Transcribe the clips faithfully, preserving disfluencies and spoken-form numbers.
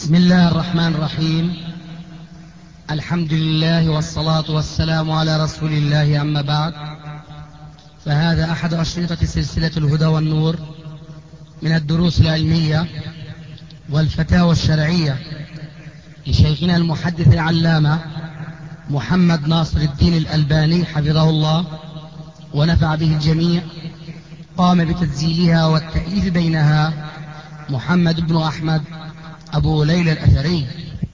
بسم الله الرحمن الرحيم. الحمد لله والصلاة والسلام على رسول الله، أما بعد، فهذا أحد أشرطة سلسلة الهدى والنور من الدروس العلمية والفتاوى الشرعية لشيخنا المحدث العلامة محمد ناصر الدين الألباني حفظه الله ونفع به الجميع. قام بتسجيلها والتأليف بينها محمد بن أحمد أبو ليلى الأثري.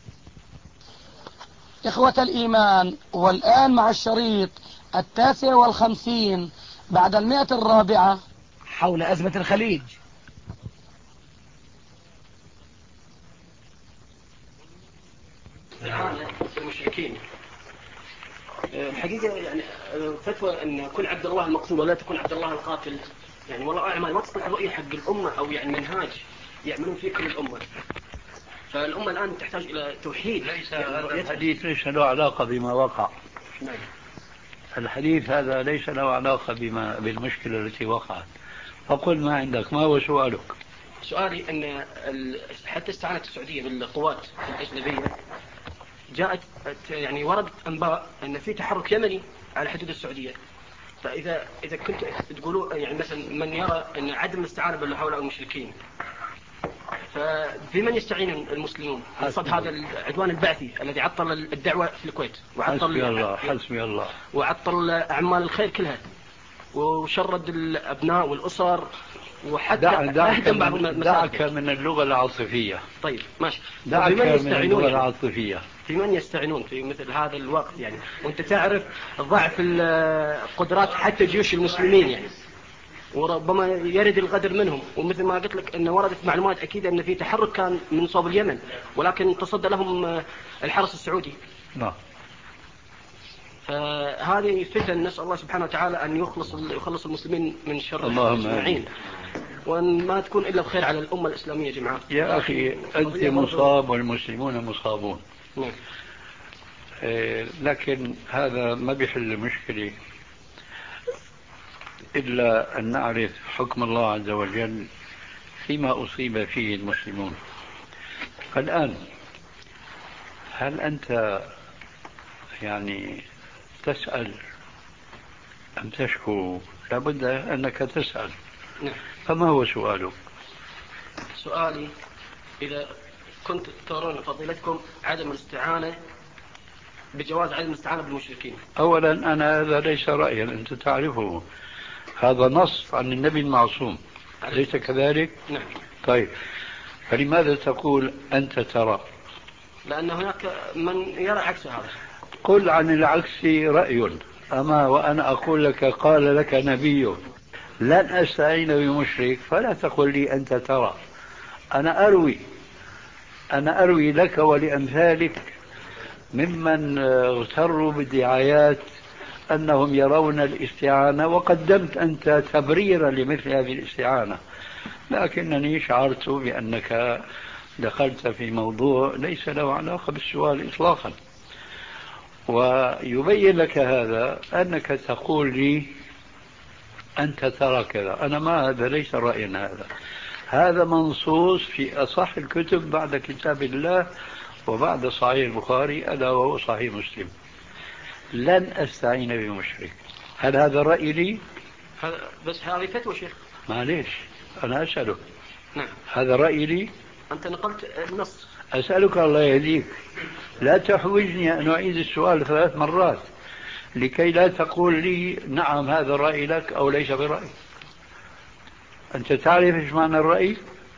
إخوة الإيمان، والآن مع الشريط التاسع والخمسين بعد المئة الرابعة حول أزمة الخليج. المشركين الحقيقة يعني فتوى أن كل عبد الله المقصود ولا تكون عبد الله القاتل، يعني والله أعمل ما تصلح رؤية حق الأمة أو يعني منهاج يعملون فيه كل الأمة. فالأمة الآن تحتاج إلى توحيد. ليس يعني الحديث ليس له علاقة بما وقع. نعم. الحديث هذا ليس له علاقة بما بالمشكلة التي وقعت. فقل ما عندك، ما هو سؤالك؟ سؤالي أن حتى استعانت السعودية بالقوات الأجنبية، جاءت يعني وردت أنباء أن في تحرك يمني على حدود السعودية. فإذا إذا كنت تقولوا يعني مثلا من يرى أن عدم الاستعانة بالهؤلاء المشركين، فبمن يستعين المسلمون قصد هذا العدوان البعثي الذي عطل الدعوة في الكويت وعطل حسبي الله حسبي الله وعطل أعمال الخير كلها وشرد الأبناء والأسر وحتى دعك أهدم بعض من, المساجد. دعك من اللغة العاطفية. طيب ماشي. دعك من اللغة يعني العاطفية. في من يستعينون في مثل هذا الوقت يعني، وانت تعرف ضعف القدرات حتى جيوش المسلمين يعني، وربما يرد الغدر منهم. ومثل ما قلت لك ان وردت معلومات اكيد ان في تحرك كان من صوب اليمن، ولكن تصدى لهم الحرس السعودي. نعم. فهذه فتن، نسأل الله سبحانه وتعالى ان يخلص يخلص المسلمين من شر اللهم، وان ما تكون الا الخير على الامه الاسلاميه يا جماعه. يا اخي انت مصاب والمسلمون مصابون. نعم. إيه، لكن هذا ما بيحل المشكلة إلا أن نعرف حكم الله عز وجل فيما أصيب فيه المسلمون. الآن هل أنت يعني تسأل أم تشكو؟ لابد أنك تسأل. نعم. فما هو سؤالك؟ سؤالي إذا كنت ترون فضيلتكم عدم الاستعانة بجواز عدم الاستعانة بالمشركين. أولا أنا هذا ليس رأيا، أنت تعرفه، هذا نص عن النبي المعصوم، أليس كذلك؟ نعم. طيب فلماذا تقول أنت ترى؟ لأن هناك من يرى عكس هذا. قل عن العكس رأي، أما وأنا أقول لك قال لك نبي لن أستعين بمشرك، فلا تقل لي أنت ترى. أنا أروي أنا أروي لك ولأمثالك ممن اغتروا بالدعايات أنهم يرون الاستعانة، وقدمت أنت تبريرا لمثل هذه الاستعانة، لكنني شعرت بأنك دخلت في موضوع ليس له علاقة بالسؤال إطلاقا. ويبين لك هذا أنك تقول لي أنت ترى كذا. أنا ما هذا ليس رأيا، هذا هذا منصوص في أصح الكتب بعد كتاب الله وبعد صحيح البخاري ألا وهو صحيح مسلم. لن أستعين بمشرك. هل هذا رأي لي؟ بس هذه فتوى شيخ. معليش أنا أسألك. نعم. هذا رأي لي؟ أنت نقلت النص. أسألك الله يهديك، لا تحوجني أن أعيد السؤال ثلاث مرات لكي لا تقول لي نعم هذا الرأي لك أو ليس برأي. أنت تعرف إيش معنى الرأي؟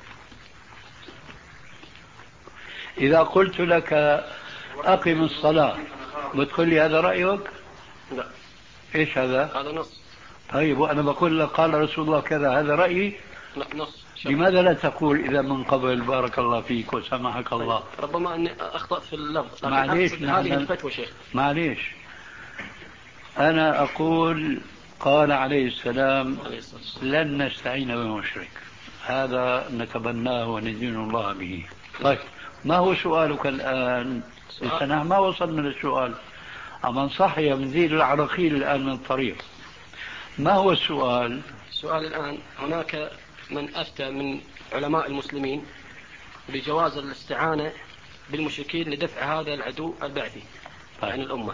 إذا قلت لك أقم الصلاة بتقول لي هذا رأيك؟ لا. إيش هذا؟ هذا نص. طيب وأنا بقول لك قال رسول الله كذا، هذا رأيي؟ لا، نص. لماذا لا تقول إذا من قبل بارك الله فيك وسمحك الله؟ ربما أني أخطأت في اللفظ، معليش هذه الفتوى شيخ. معليش أنا أقول قال عليه السلام لن نستعين بمشرك، هذا نتبناه وندين الله به. طيب ما هو سؤالك الآن؟ لسنا ما وصلنا للسؤال، أما صح يا منزيل العراقيل الآن من الطريق. ما هو السؤال؟ السؤال الآن هناك من أفتى من علماء المسلمين بجواز الاستعانة بالمشركين لدفع هذا العدو البعثي عن الأمة،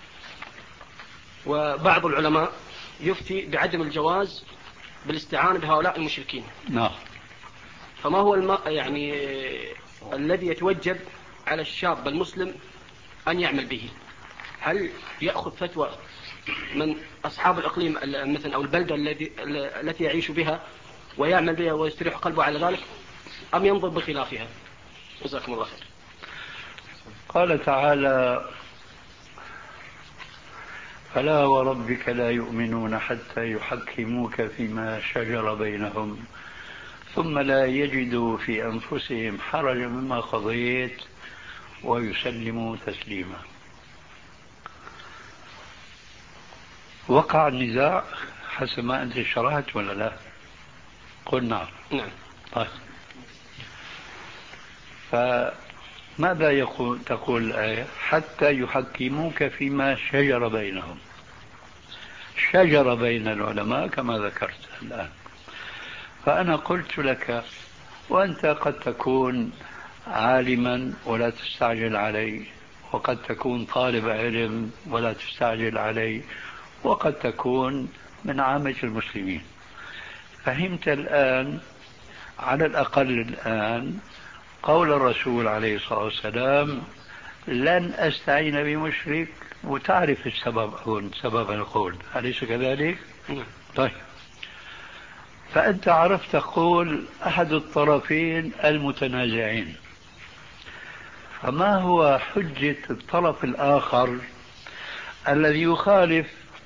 وبعض العلماء يفتي بعدم الجواز بالاستعانة بهؤلاء المشركين. نعم. فما هو الم... يعني الذي يتوجب على الشاب المسلم أن يعمل به؟ هل يأخذ فتوى من أصحاب الإقليم مثلا أو البلدة الذي التي يعيش بها ويعمل بها ويستريح قلبه على ذلك، أم ينظر بخلافها؟ جزاكم الله خير. قال تعالى: فلا وربك لا يؤمنون حتى يحكموك فيما شجر بينهم ثم لا يجدوا في أنفسهم حرجا مما قضيت ويسلموا تسليما. وقع النزاع حسب ما أنت شرحت ولا لا؟ قل نعم. نعم. طيب، فماذا يقول تقول الآية؟ حتى يحكموك فيما شجر بينهم. شجر بين العلماء كما ذكرت الآن. فأنا قلت لك، وأنت قد تكون عالما ولا تستعجل علي، وقد تكون طالب علم ولا تستعجل علي، وقد تكون من عامة المسلمين. فهمت الآن على الأقل الآن قول الرسول عليه الصلاة والسلام: لن أستعين بمشرك، وتعرف السبب أو سبب القول، أليس كذلك؟ طيب، فأنت عرفت قول أحد الطرفين المتنازعين، فما هو حجة الطرف الآخر الذي يخالف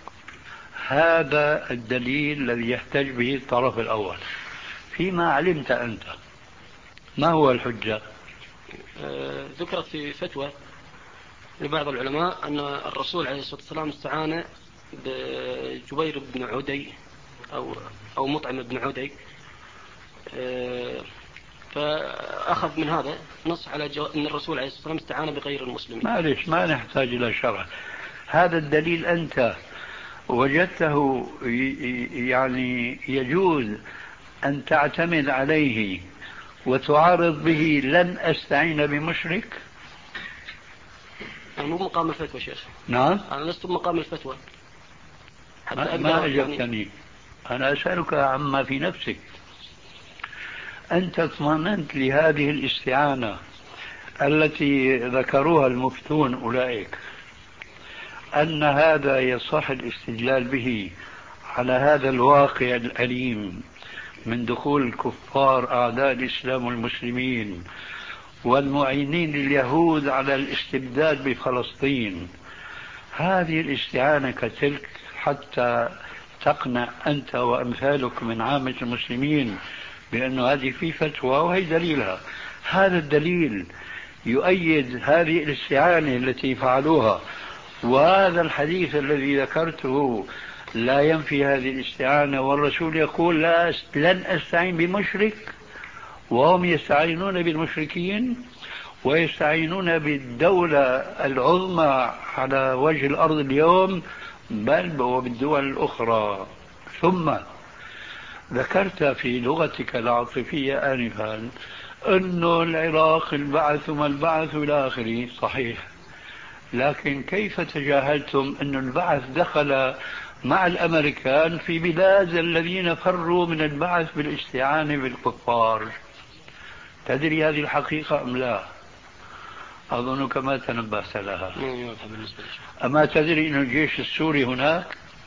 هذا الدليل الذي يحتج به الطرف الأول فيما علمت أنت؟ ما هو الحجة؟ آه، ذكرت في فتوى لبعض العلماء أن الرسول عليه الصلاة والسلام استعان بجبير بن عدي أو أو مطعم بن عدي، آه، فأخذ من هذا نص على جو... أن الرسول عليه الصلاة والسلام استعان بغير المسلمين. معلش، ما نحتاج إلى شرح. هذا الدليل أنت وجدته يعني يجوز أن تعتمد عليه وتعارض به لن أستعين بمشرك؟ أنا مو مقام الفتوى شيخ. نعم، أنا لست بمقام الفتوى حتى ما, أقدر ما أجبتني يعني... أنا أسألك عما في نفسك. أنت اطمأننت لهذه الاستعانة التي ذكروها المفتون أولئك أن هذا يصح الاستدلال به على هذا الواقع الأليم من دخول الكفار أعداء الإسلام والمسلمين والمعينين لليهود على الاستبداد بفلسطين. هذه الاستعانة كتلك حتى تقنع أنت وأمثالك من عامة المسلمين بأن هذه في فتوى وهي دليلها. هذا الدليل يؤيد هذه الاستعانة التي فعلوها، وهذا الحديث الذي ذكرته لا ينفي هذه الاستعانة، والرسول يقول لا لن أستعين بمشرك، وهم يستعينون بالمشركين ويستعينون بالدولة العظمى على وجه الأرض اليوم، بل وبالدول الأخرى. ثم ذكرت في لغتك العاطفية آنفا أن العراق البعث ما البعث إلى آخره، صحيح، لكن كيف تجاهلتم أن البعث دخل مع الأمريكان في بلاد الذين فروا من البعث بالاستعانة بالكفار؟ تدري هذه الحقيقة أم لا؟ أظنك ما تنبهت لها. أما تدري أن الجيش السوري هناك؟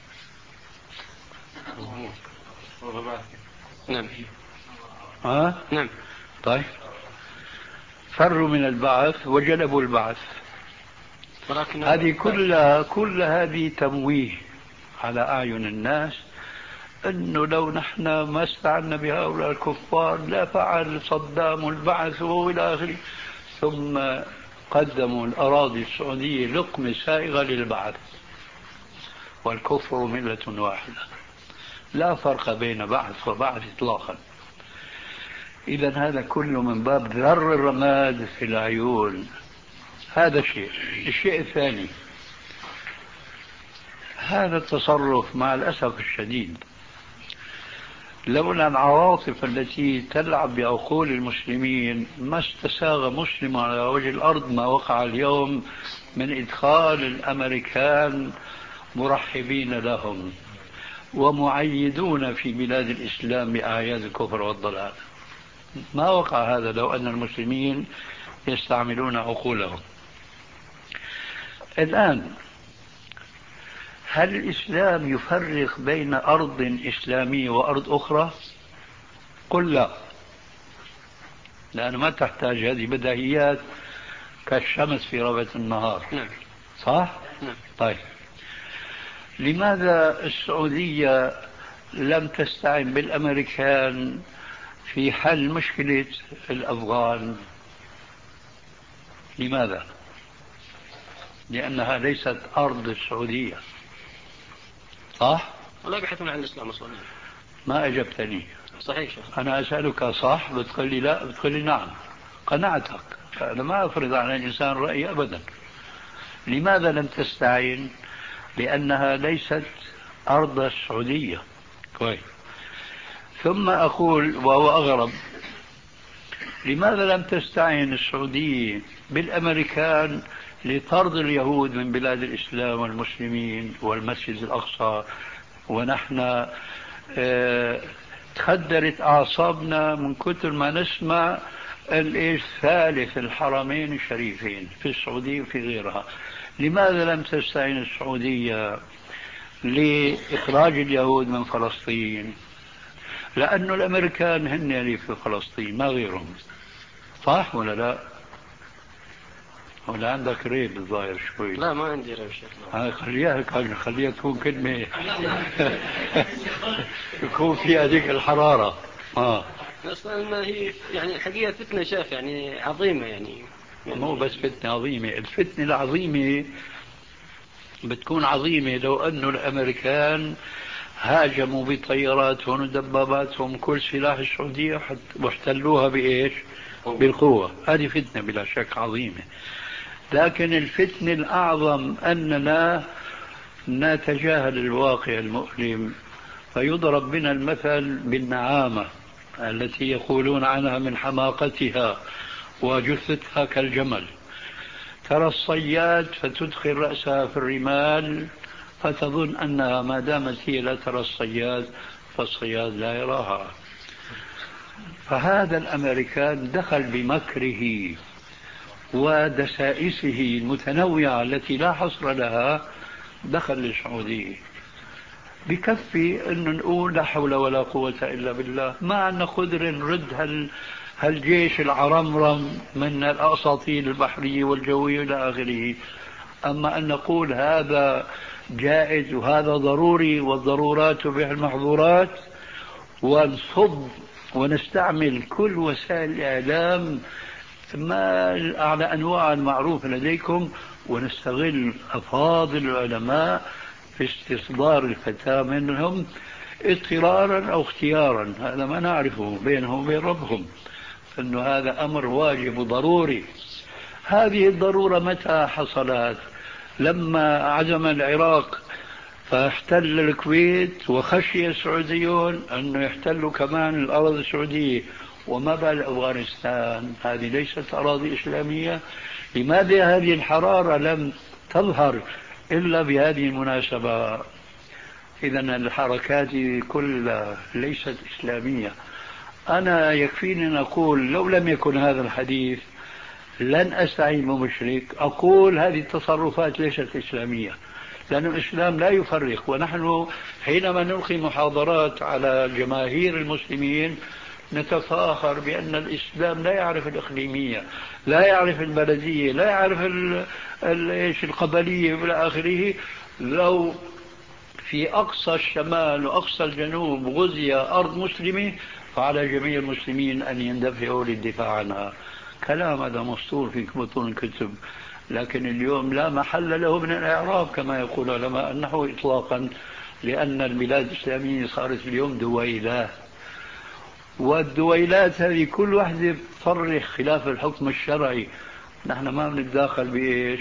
نعم. ها؟ نعم. طيب، فروا من البعث وجلبوا البعث. هذه كلها كل هذه تمويه على أعين الناس أنه لو نحن ما استعنا بهؤلاء الكفار لا فعل صدام البعث وإلى آخره. ثم قدموا الأراضي السعودية لقمة سائغة للبعث، والكفر ملة واحدة، لا فرق بين بعث وبعث إطلاقا. إذا هذا كله من باب ذر الرماد في العيون. هذا شيء. الشيء الثاني، هذا التصرف مع الأسف الشديد لولا العواطف التي تلعب بعقول المسلمين ما استساغ مسلم على وجه الأرض ما وقع اليوم من إدخال الأمريكان مرحبين لهم ومعيدون في بلاد الإسلام بأعياد الكفر والضلال. ما وقع هذا لو أن المسلمين يستعملون عقولهم. الآن هل الإسلام يفرق بين أرض إسلامية وأرض أخرى؟ قل لا، لأنه ما تحتاج، هذه بديهيات كالشمس في ربة النهار. نعم. صح؟ نعم. طيب لماذا السعودية لم تستعن بالأمريكان في حل مشكلة الأفغان؟ لماذا؟ لأنها ليست أرض السعودية. صح؟ ولا يبحثون عن الإسلام أصلا. ما أجبتني. صحيح شيخ. أنا أسألك صح بتقول لي لا، بتقول لي نعم. قناعتك. أنا ما أفرض على الإنسان رأيي أبدا. لماذا لم تستعين؟ لأنها ليست أرض السعودية. كويس. ثم أقول وهو أغرب، لماذا لم تستعين السعودية بالأمريكان لطرد اليهود من بلاد الإسلام والمسلمين والمسجد الأقصى، ونحن اه تخدرت أعصابنا من كثر ما نسمع الإيش ثالث الحرمين الشريفين في السعودية وفي غيرها؟ لماذا لم تستعين السعودية لإخراج اليهود من فلسطين؟ لأنه الأمريكان هن اللي في فلسطين ما غيرهم. صح ولا لا؟ ولا عندك ريب الظاهر شوي؟ لا ما عندي ريب شيخ. هاي خليها خليها تكون كلمة يكون فيها ذيك الحرارة. اه اصلا ما هي يعني الحقيقة فتنة شاف يعني عظيمة يعني. مو بس فتنة عظيمة، الفتنة العظيمة بتكون عظيمة لو أنه الأمريكان هاجموا بطياراتهم ودباباتهم كل سلاح السعودية واحتلوها بإيش؟ بالقوة. هذه فتنة بلا شك عظيمة. لكن الفتنة الأعظم أننا نتجاهل الواقع المؤلم فيضرب بنا المثل بالنعامة التي يقولون عنها من حماقتها وجثتها كالجمل. ترى الصياد فتدخل رأسها في الرمال فتظن أنها ما دامت هي لا ترى الصياد فالصياد لا يراها. فهذا الأمريكان دخل بمكره ودسائسه المتنوعة التي لا حصر لها، دخل للسعودية. بكفي أن نقول لا حول ولا قوة إلا بالله، ما عندنا قدر نرد هال هالجيش العرمرم من الأساطيل البحرية والجوية إلى آخره. أما أن نقول هذا جائز وهذا ضروري والضرورات تبيح المحظورات، ونصب ونستعمل كل وسائل الإعلام ما على أنواع المعروفة لديكم، ونستغل أفاضل العلماء في استصدار الفتاة منهم اضطرارا أو اختيارا، هذا ما نعرفه بينهم وبين ربهم، أنه هذا أمر واجب وضروري. هذه الضرورة متى حصلت؟ لما عزم العراق فاحتل الكويت وخشي السعوديون أنه يحتلوا كمان الأرض السعودية. وما بال أفغانستان؟ هذه ليست أراضي إسلامية. لماذا هذه الحرارة لم تظهر إلا بهذه المناسبة؟ إذن الحركات كلها ليست إسلامية. أنا يكفيني أن أقول لو لم يكن هذا الحديث لن أستعين بمشرك، أقول هذه التصرفات ليست إسلامية، لأن الإسلام لا يفرق. ونحن حينما نلقي محاضرات على جماهير المسلمين نتفاخر بأن الإسلام لا يعرف الإقليمية، لا يعرف البلدية، لا يعرف القبلية إلى آخره. لو في أقصى الشمال وأقصى الجنوب غزي أرض مسلمة فعلى جميع المسلمين أن يندفعوا للدفاع عنها. كلام هذا مسطور في بطون الكتب، لكن اليوم لا محل له من الإعراب كما يقول علماء النحو إطلاقا، لأن البلاد الإسلامية صارت اليوم دويلات، والدويلات هذه كل واحدة تصرح خلاف الحكم الشرعي. نحن ما بنتداخل بإيش؟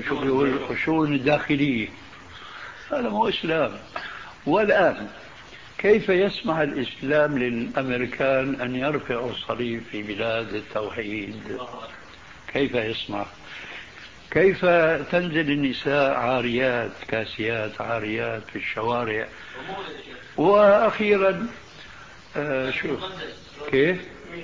بالشؤون الداخلية. هذا مو إسلام. والآن كيف يسمح الإسلام للأمريكان أن يرفعوا الصليب في بلاد التوحيد؟ كيف يسمح؟ كيف تنزل النساء عاريات كاسيات عاريات في الشوارع؟ وأخيرا آه شو كيف؟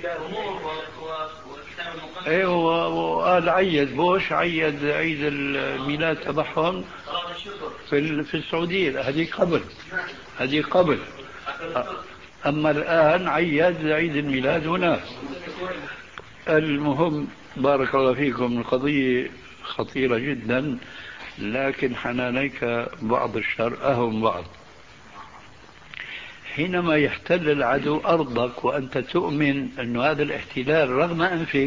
ايوه، وقال عيد بوش عيد عيد الميلاد تبعهم في في السعوديه. هذه قبل هذه قبل اما الان عيد عيد الميلاد هناك. المهم بارك الله فيكم، القضيه خطيره جدا، لكن حنانيك بعض الشر أهم بعض. حينما يحتل العدو أرضك وأنت تؤمن أن هذا الاحتلال رغم أنفك،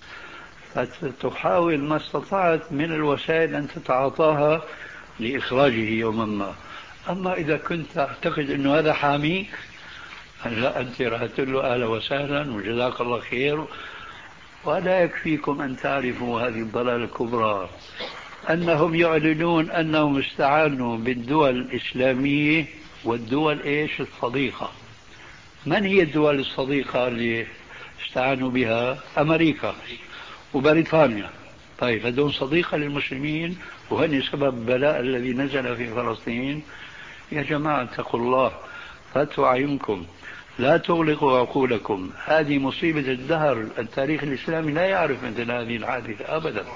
فتحاول ما استطعت من الوسائل أن تتعاطاها لإخراجه يوما ما. أما إذا كنت تعتقد أن هذا حاميك، لا، أنت راح تقول له أهلا وسهلا وجزاك الله خير. ولا يكفيكم أن تعرفوا هذه الضلالة الكبرى، أنهم يعلنون أنهم استعانوا بالدول الإسلامية والدول إيش الصديقة. من هي الدول الصديقة اللي استعانوا بها؟ أمريكا وبريطانيا. طيب هذول صديقة للمسلمين وهن سبب البلاء الذي نزل في فلسطين. يا جماعة اتقوا الله، فاتوا أعينكم، لا تغلقوا عقولكم. هذه مصيبة الدهر. التاريخ الإسلامي لا يعرف مثل هذه الحادثة أبدا.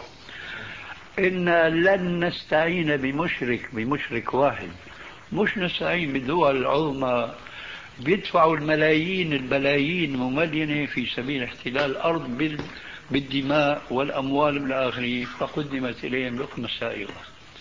إن لن نستعين بمشرك بمشرك واحد، مش نستعين بالدول العظمى بيدفعوا الملايين البلايين مملينة في سبيل احتلال الأرض بالدماء والأموال من آخره، فقدمت إليهم لقمة سائغة.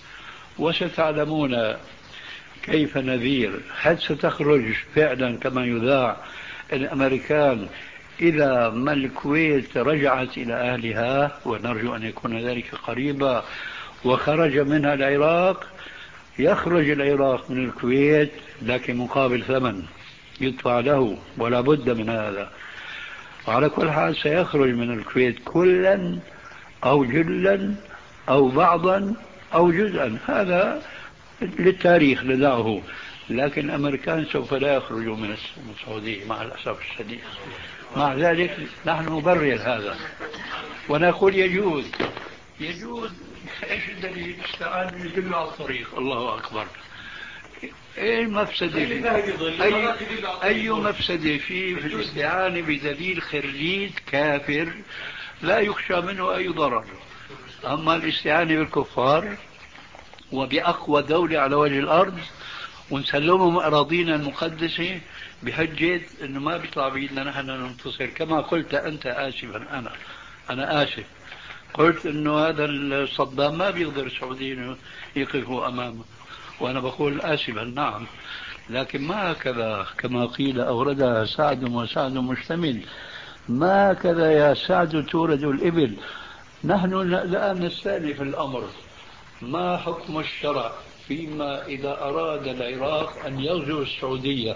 وستعلمون كيف نذير. هل ستخرج فعلا كما يذاع الأمريكان إذا ما الكويت رجعت إلى أهلها، ونرجو أن يكون ذلك قريبا، وخرج منها العراق؟ يخرج العراق من الكويت لكن مقابل ثمن يدفع له، ولا بد من هذا. وعلى كل حال سيخرج من الكويت كلا أو جلا أو بعضا أو جزءا، هذا للتاريخ ندعه. لكن الأمريكان سوف لا يخرجوا من السعودية مع الأسف الشديد. مع ذلك نحن نبرر هذا ونقول يجوز يجوز. ايش الدليل؟ استعان يدل على الطريق. الله أكبر. ايه المفسدة؟ أي, أي مفسدة في في الاستعانة بدليل خريج كافر لا يخشى منه أي ضرر؟ أما الاستعانة بالكفار وبأقوى دولة على وجه الأرض ونسلمهم أراضينا المقدسة بحجة أنه ما بيطلع بيدنا نحن ننتصر. كما قلت أنت آسفا، أنا أنا آسف، قلت أنه هذا الصدام ما بيقدر السعوديين يقفوا أمامه، وأنا بقول آسفا نعم، لكن ما هكذا كما قيل أوردها سعد وسعد مشتمل. ما هكذا يا سعد تورد الإبل. نحن الآن نستأنف الأمر. ما حكم الشرع فيما إذا أراد العراق أن يغزو السعودية؟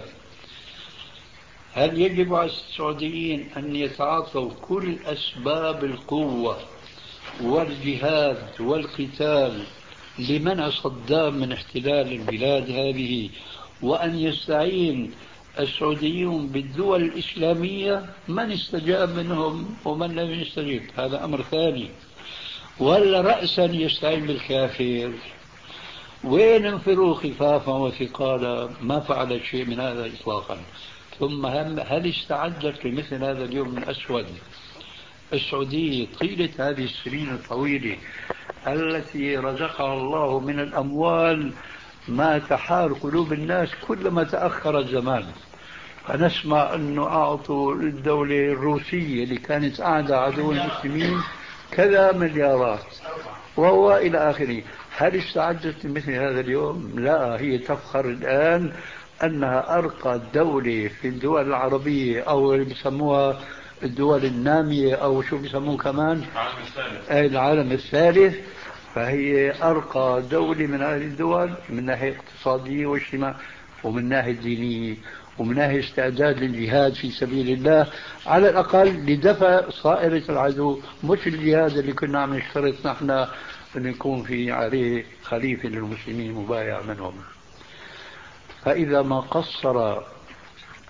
هل يجب على السعوديين أن يتعاطوا كل أسباب القوة والجهاد والقتال لمنع صدام من احتلال البلاد هذه، وأن يستعين السعوديون بالدول الإسلامية؟ من استجاب منهم ومن لم يستجيب هذا أمر ثاني. ولا رأسا يستعين بالكافر؟ وين انفروا خفافا وثقالا؟ ما فعلت شيء من هذا إطلاقا. ثم هل استعدت لمثل هذا اليوم الأسود؟ السعودية طيلة هذه السنين الطويلة التي رزقها الله من الأموال ما تحار قلوب الناس كلما تأخر الزمان. فنسمع أنه أعطوا الدولة الروسية اللي كانت أعدى عدو المسلمين كذا مليارات وهو إلى آخره. هل استعدت لمثل هذا اليوم؟ لا، هي تفخر الآن أنها أرقى دولة في الدول العربية، أو اللي بيسموها الدول النامية، أو شو بيسموه كمان العالم الثالث. فهي أرقى دولة من هذه الدول من ناحية اقتصادية واجتماعية ومن ناحية دينية ومن ناحية استعداد للجهاد في سبيل الله، على الأقل لدفع صائرة العدو، مش الجهاد اللي كنا عم نشترط نحن أن يكون في عليه خليفة للمسلمين مبايع منهم. فإذا ما قصر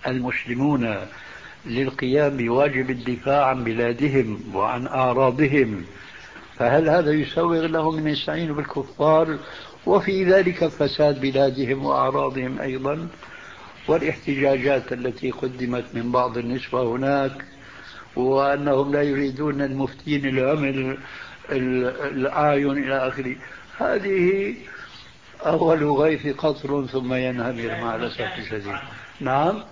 المسلمون للقيام بواجب الدفاع عن بلادهم وعن أعراضهم، فهل هذا يسوغ لهم أن يستعينوا بالكفار وفي ذلك فساد بلادهم وأعراضهم أيضا؟ والاحتجاجات التي قدمت من بعض النسوة هناك، وأنهم لا يريدون المفتين العمل الأعين إلى آخره، هذه أول غيث قطر ثم ينهمر مع الأسف الشديد. نعم،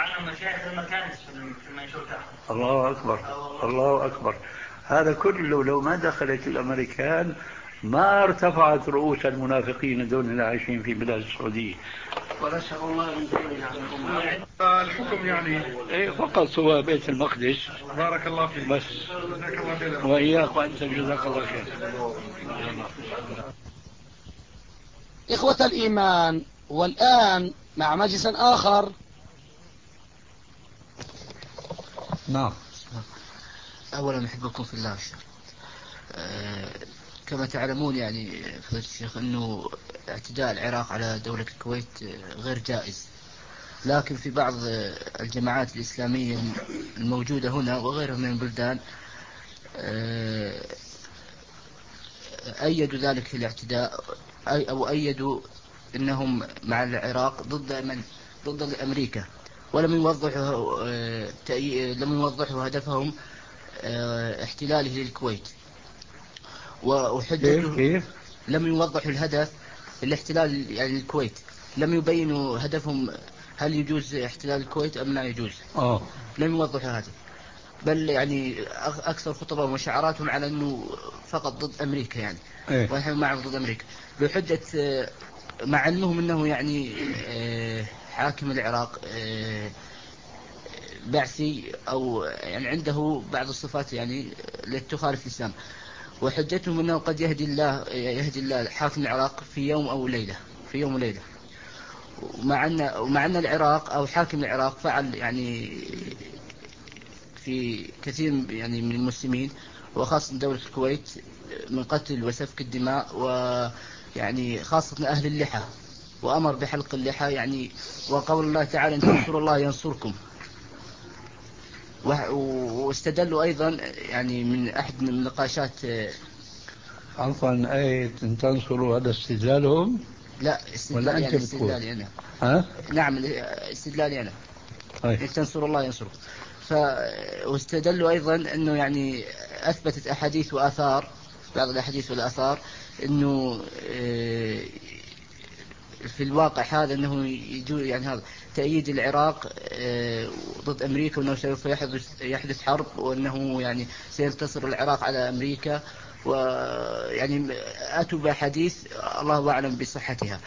الله أكبر الله أكبر. هذا كله لو ما دخلت الأمريكان ما ارتفعت رؤوس المنافقين دون العايشين في بلاد السعودية. ونسأل الله أن يكون عنكم الحكم يعني إيه فقط هو بيت المقدس. بارك الله فيك. بس جزاك الله خير. وإياك وأنت جزاك الله خير. إخوة الإيمان، والآن مع مجلس آخر. نعم. أولا أحبكم في الله. أه كما تعلمون يعني فضيلة الشيخ أنه اعتداء العراق على دولة الكويت غير جائز، لكن في بعض الجماعات الإسلامية الموجودة هنا وغيرها من البلدان أه أيدوا ذلك الاعتداء، أو أيدوا أنهم مع العراق ضد من ضد أمريكا، ولم يوضحوا أه لم يوضحوا هدفهم أه احتلاله للكويت. وحجته كيف؟ لم يوضحوا الهدف الاحتلال يعني الكويت، لم يبينوا هدفهم هل يجوز احتلال الكويت أم لا يجوز. آه. لم يوضحوا هذا، بل يعني أكثر خطبهم وشعاراتهم على أنه فقط ضد أمريكا يعني إيه؟ ونحن معهم ضد أمريكا، بحجة مع علمهم أنه يعني حاكم العراق بعثي أو يعني عنده بعض الصفات يعني التي تخالف الإسلام، وحجتهم أنه قد يهدي الله يهدي الله حاكم العراق في يوم أو ليلة في يوم وليلة. ومع أن ومع أن العراق أو حاكم العراق فعل يعني في كثير يعني من المسلمين وخاصة دولة الكويت من قتل وسفك الدماء، ويعني خاصة أهل اللحى، وأمر بحلق اللحى يعني، وقول الله تعالى إن تنصروا الله ينصركم. واستدلوا أيضا يعني من أحد من النقاشات. عفوا، آية إن تنصروا هذا استدلالهم؟ لا استدلال ولا أنت يعني بتقول؟ استدلالي أنا. ها؟ نعم استدلالي أنا. طيب. إن تنصروا الله ينصركم. ف واستدلوا أيضا أنه يعني أثبتت أحاديث وآثار، بعض الأحاديث والآثار أنه في الواقع هذا أنه يجوز يعني هذا تأييد العراق ضد أمريكا، وأنه سوف يحدث يحدث حرب، وأنه يعني سينتصر العراق على أمريكا، ويعني أتوا بأحاديث الله أعلم بصحتها.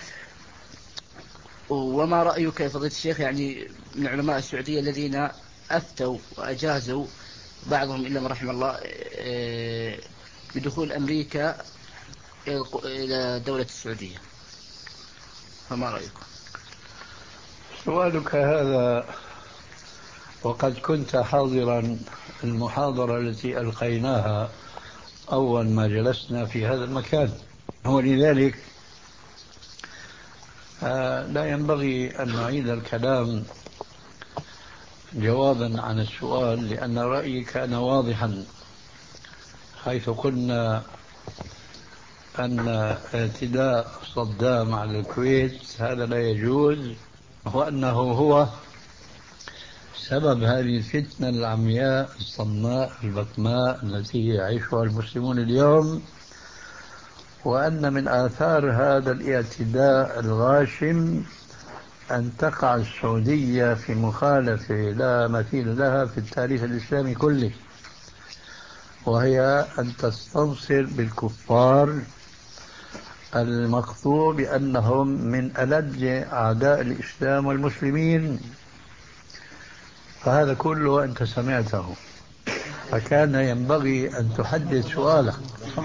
وما رأيك يا فضيلة الشيخ يعني من علماء السعودية الذين أفتوا وأجازوا بعضهم إلا ما رحم الله بدخول أمريكا إلى دولة السعودية، فما رأيكم؟ سؤالك هذا وقد كنت حاضرا المحاضرة التي ألقيناها أول ما جلسنا في هذا المكان، ولذلك لا ينبغي أن نعيد الكلام جوابا عن السؤال، لأن رأيي كان واضحا، حيث قلنا أن اعتداء صدام على الكويت هذا لا يجوز، وأنه هو سبب هذه الفتنة العمياء الصماء البكماء التي يعيشها المسلمون اليوم، وأن من آثار هذا الاعتداء الغاشم أن تقع السعودية في مخالفة لا مثيل لها في التاريخ الإسلامي كله، وهي أن تستنصر بالكفار المقطوع بأنهم من ألد أعداء الإسلام والمسلمين. فهذا كله أنت سمعته، فكان ينبغي أن تحدد سؤالك.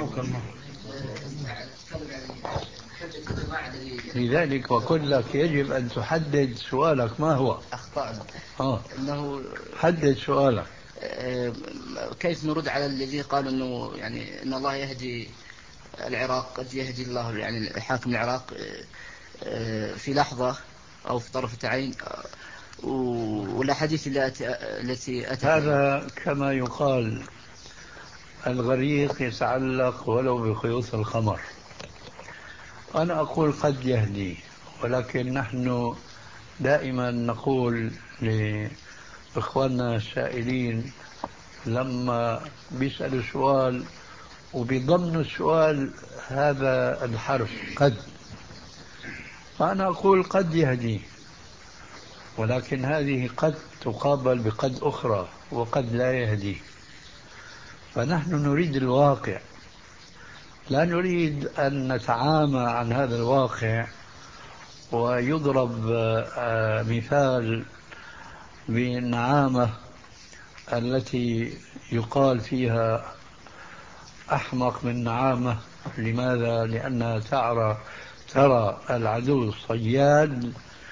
لذلك وقل لك يجب أن تحدد سؤالك ما هو. أخطأنا. آه. إنه حدد سؤالك. كيف نرد على الذين قالوا إنه يعني إن الله يهدي العراق، قد يهدي الله يعني حاكم العراق في لحظة أو في طرفة عين والأحاديث التي أتت. هذا كما يقال الغريق يتعلق ولو بخيوط الخمر. أنا أقول قد يهدي، ولكن نحن دائما نقول لإخواننا السائلين لما بيسألوا سؤال وبضمن السؤال هذا الحرف قد، فأنا أقول قد يهدي، ولكن هذه قد تقابل بقد أخرى وقد لا يهدي. فنحن نريد الواقع، لا نريد أن نتعامى عن هذا الواقع. ويضرب مثال بالنعامة التي يقال فيها أحمق من نعامة. لماذا؟ لأنها ترى ترى العدو الصياد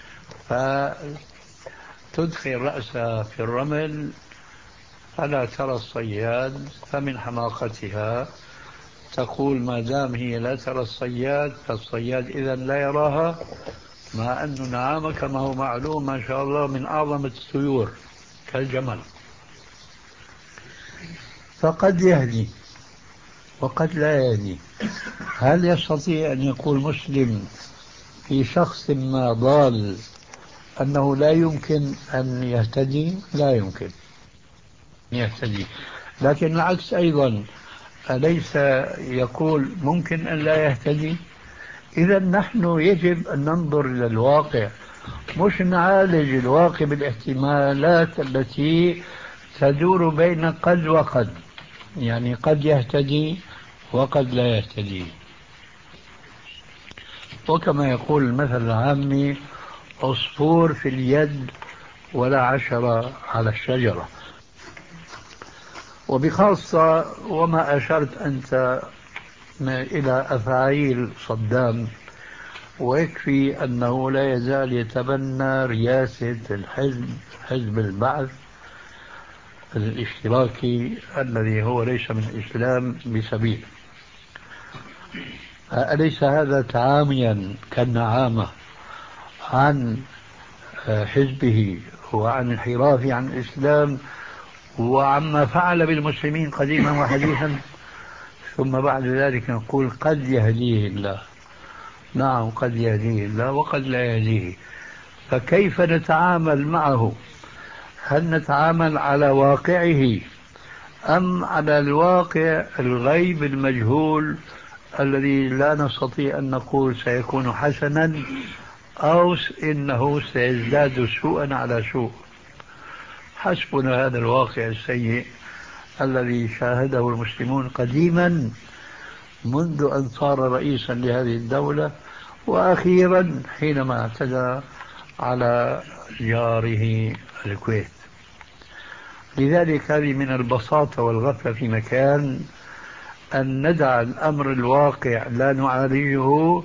فتدخل رأسها في الرمل فلا ترى الصياد، فمن حماقتها تقول ما دام هي لا ترى الصياد فالصياد إذا لا يراها، مع أن نعامة كما هو معلوم ما شاء الله من أعظم الطيور كالجمل. فقد يهدي وقد لا يهدي. هل يستطيع أن يقول مسلم في شخص ما ضال أنه لا يمكن أن يهتدي؟ لا يمكن يهتدي. لكن العكس أيضا، أليس يقول ممكن أن لا يهتدي؟ إذا نحن يجب أن ننظر إلى الواقع، مش نعالج الواقع بالاحتمالات التي تدور بين قد وقد، يعني قد يهتدي وقد لا يهتدي. وكما يقول المثل العامي عصفور في اليد ولا عشرة على الشجرة. وبخاصة وما أشرت أنت إلى أفعال صدام، ويكفي أنه لا يزال يتبنى رئاسة الحزب حزب البعث الاشتراكي الذي هو ليس من الإسلام بسبيل. أليس هذا تعاميا كالنعامة عن حزبه وعن انحرافه عن الإسلام وعما فعل بالمسلمين قديما وحديثا؟ ثم بعد ذلك نقول قد يهديه الله. نعم قد يهديه الله وقد لا يهديه. فكيف نتعامل معه؟ هل نتعامل على واقعه أم على الواقع الغيب المجهول الذي لا نستطيع أن نقول سيكون حسنا أو إنه سيزداد سوءا على سوء؟ حسبنا هذا الواقع السيء الذي شاهده المسلمون قديما منذ أن صار رئيسا لهذه الدولة، وأخيرا حينما اعتدى على جاره الكويت. لذلك هذه من البساطة والغفلة في مكان أن ندع الأمر الواقع لا نعالجه،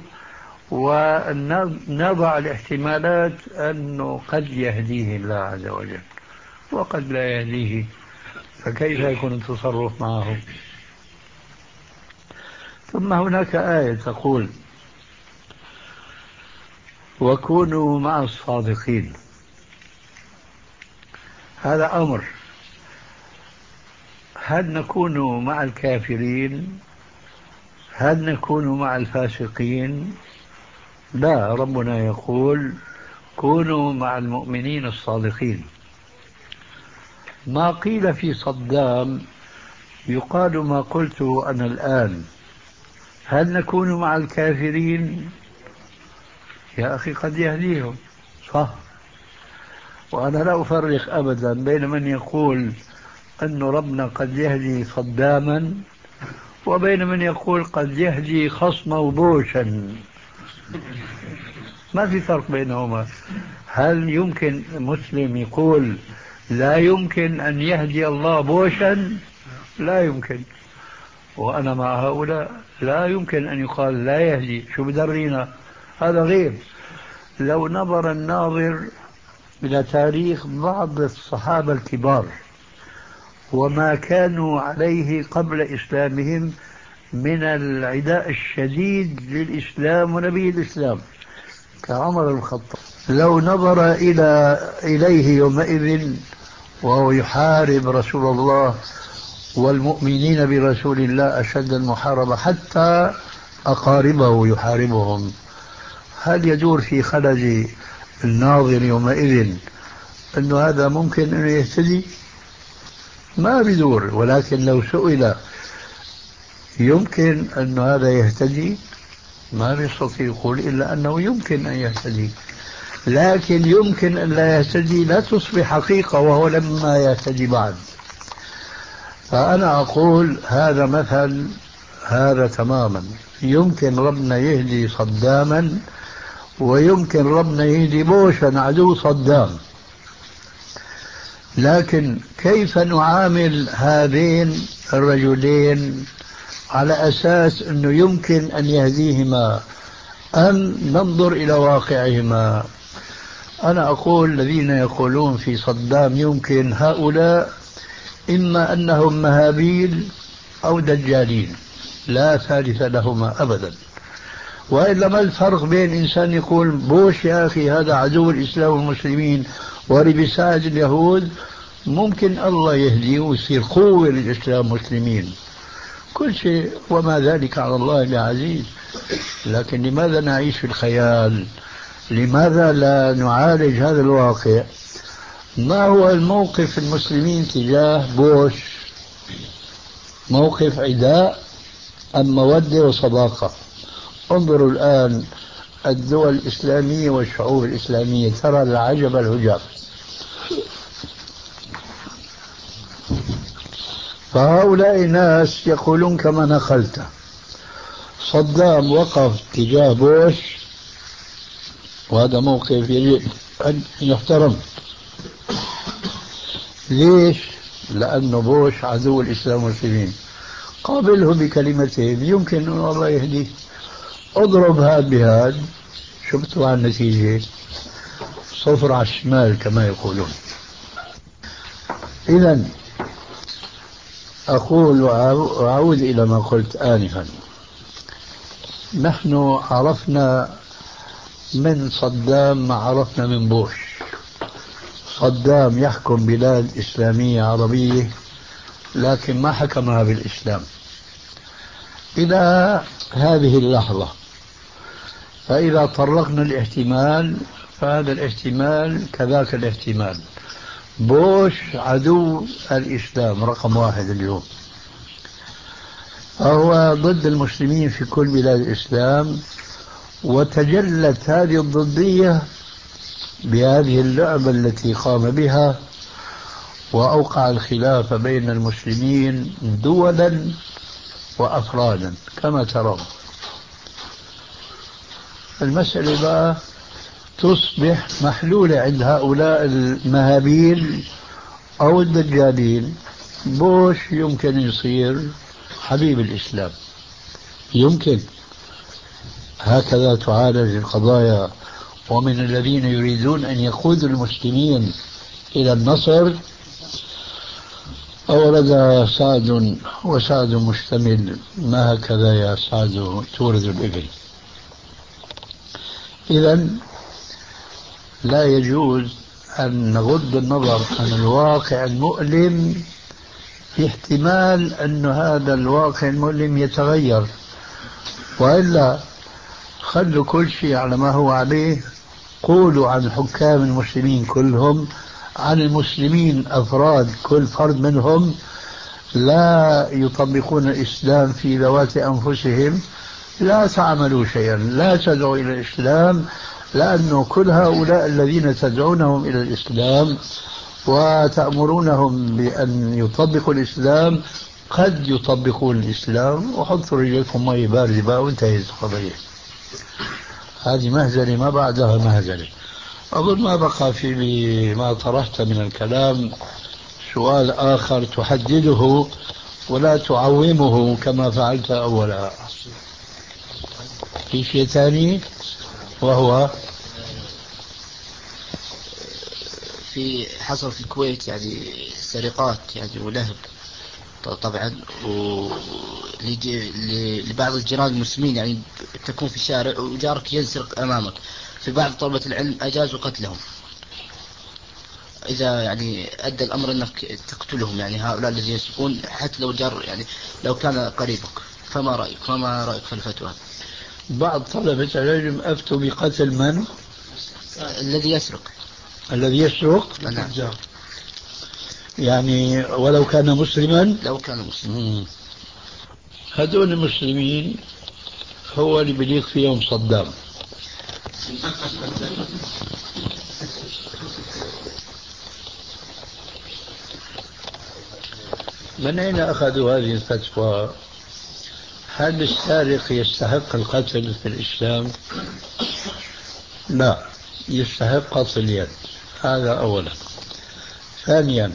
ونضع الاحتمالات أنه قد يهديه الله عز وجل وقد لا يهديه. فكيف يكون التصرف معه؟ ثم هناك آية تقول وكونوا مع الصادقين. هذا أمر. هل نكون مع الكافرين؟ هل نكون مع الفاسقين؟ لا، ربنا يقول كونوا مع المؤمنين الصادقين. ما قيل في صدام يقال ما قلت أنا الآن. هل نكون مع الكافرين؟ يا أخي قد يهديهم، صح. وأنا لا أفرق أبدا بين من يقول أن ربنا قد يهدي صداما وبين من يقول قد يهدي خصمه بوشا. ما في فرق بينهما. هل يمكن مسلم يقول لا يمكن أن يهدي الله بوشا؟ لا يمكن. وأنا مع هؤلاء لا يمكن أن يقال لا يهدي. شو بدرينا؟ هذا غير. لو نظر الناظر إلى تاريخ بعض الصحابة الكبار وما كانوا عليه قبل إسلامهم من العداء الشديد للإسلام ونبي الإسلام، كعمر الخطاب لو نظر إلى إليه يومئذ وهو يحارب رسول الله والمؤمنين برسول الله أشد المحاربة حتى أقاربه يحاربهم، هل يدور في خلج الناظر يومئذ أنه هذا ممكن أن يهتدي؟ ما بدور. ولكن لو سئل يمكن أن هذا يهتدي، ما بيستطيع يقول إلا أنه يمكن أن يهتدي. لكن يمكن أن لا يهتدي لا تصبح حقيقة وهو لما يهتدي بعد. فأنا أقول هذا مثل هذا تماما، يمكن ربنا يهدي صداما ويمكن ربنا يهدي بوشا عدو صدام. لكن كيف نعامل هذين الرجلين على أساس أنه يمكن أن يهديهما أم ننظر إلى واقعهما؟ أنا أقول الذين يقولون في صدام يمكن، هؤلاء إما أنهم مهابيل أو دجالين، لا ثالث لهما أبدا. وإلا ما الفرق بين إنسان يقول بوش يا أخي هذا عدو الإسلام والمسلمين وري بيساعد اليهود، ممكن الله يهديه ويصير قوة للإسلام والمسلمين، كل شيء وما ذلك على الله بعزيز. لكن لماذا نعيش في الخيال؟ لماذا لا نعالج هذا الواقع؟ ما هو الموقف المسلمين تجاه بوش؟ موقف عداء أم مودة وصداقة؟ انظروا الآن الدول الإسلامية والشعوب الإسلامية، ترى العجب العجاب. فهؤلاء الناس يقولون كما نقلت، صدام وقف تجاه بوش وهذا موقف يجب أن يحترم. ليش؟ لأنه بوش عدو الإسلام والمسلمين، قابله بكلمتين يمكن أن الله يهديه. اضرب هاد بهاد، شفتوا عن النتيجة، صفر على الشمال كما يقولون. إذن أقول وأعود إلى ما قلت آنفا، نحن عرفنا من صدام ما عرفنا من بوش. صدام يحكم بلاد إسلامية عربية لكن ما حكمها بالإسلام إلى هذه اللحظة. فإذا طرقنا الاحتمال فهذا الاحتمال كذاك الاحتمال. بوش عدو الإسلام رقم واحد اليوم، فهو ضد المسلمين في كل بلاد الإسلام، وتجلت هذه الضدية بهذه اللعبة التي قام بها، وأوقع الخلاف بين المسلمين دولا وأفرادا كما ترون. المسألة بقى تصبح محلولة عند هؤلاء المهابيل أو الدجالين. بوش يمكن يصير حبيب الإسلام، يمكن هكذا تعالج القضايا. ومن الذين يريدون أن يقودوا المسلمين إلى النصر أورد سعد، وسعد مشتمل، ما هكذا يا سعد تورد الإبل. إذن لا يجوز أن نغض النظر عن الواقع المؤلم في احتمال أن هذا الواقع المؤلم يتغير، وإلا خلوا كل شيء على ما هو عليه. قولوا عن حكام المسلمين كلهم، عن المسلمين أفراد كل فرد منهم لا يطبقون الإسلام في ذوات أنفسهم، لا تعملوا شيئا، لا تدعوا إلى الإسلام، لأنه كل هؤلاء الذين تدعونهم إلى الإسلام وتأمرونهم بأن يطبقوا الإسلام قد يطبقون الإسلام. وحطوا رجلكم مي باردة بقى وانتهت القضية. هذه مهزلة ما بعدها مهزلة. أظن ما بقى في ما طرحت من الكلام سؤال آخر تحدده ولا تعومه كما فعلت أولا. في شيء ثاني وهو في حصل في الكويت يعني سرقات يعني ولهب طبعا، وللأسف لج- ل- لبعض الجيران المسلمين، يعني تكون في الشارع وجارك يسرق أمامك، في بعض طلبة العلم أجازوا قتلهم إذا يعني أدى الأمر أنك تقتلهم، يعني هؤلاء الذين يسرقون حتى لو جار، يعني لو كان قريبك. فما رأيك فما رأيك في الفتوى؟ بعض طلبة العلم أفتوا بقتل من؟ الذي يسرق. الذي يسرق؟ نعم. يعني ولو كان مسلما؟ لو كان مسلما. هذول المسلمين هو اللي بليق فيهم صدام. من أين أخذوا هذه الفتوى؟ هل السارق يستحق القتل في الإسلام؟ لا، يستحق قطع اليد، هذا أولا. ثانيا،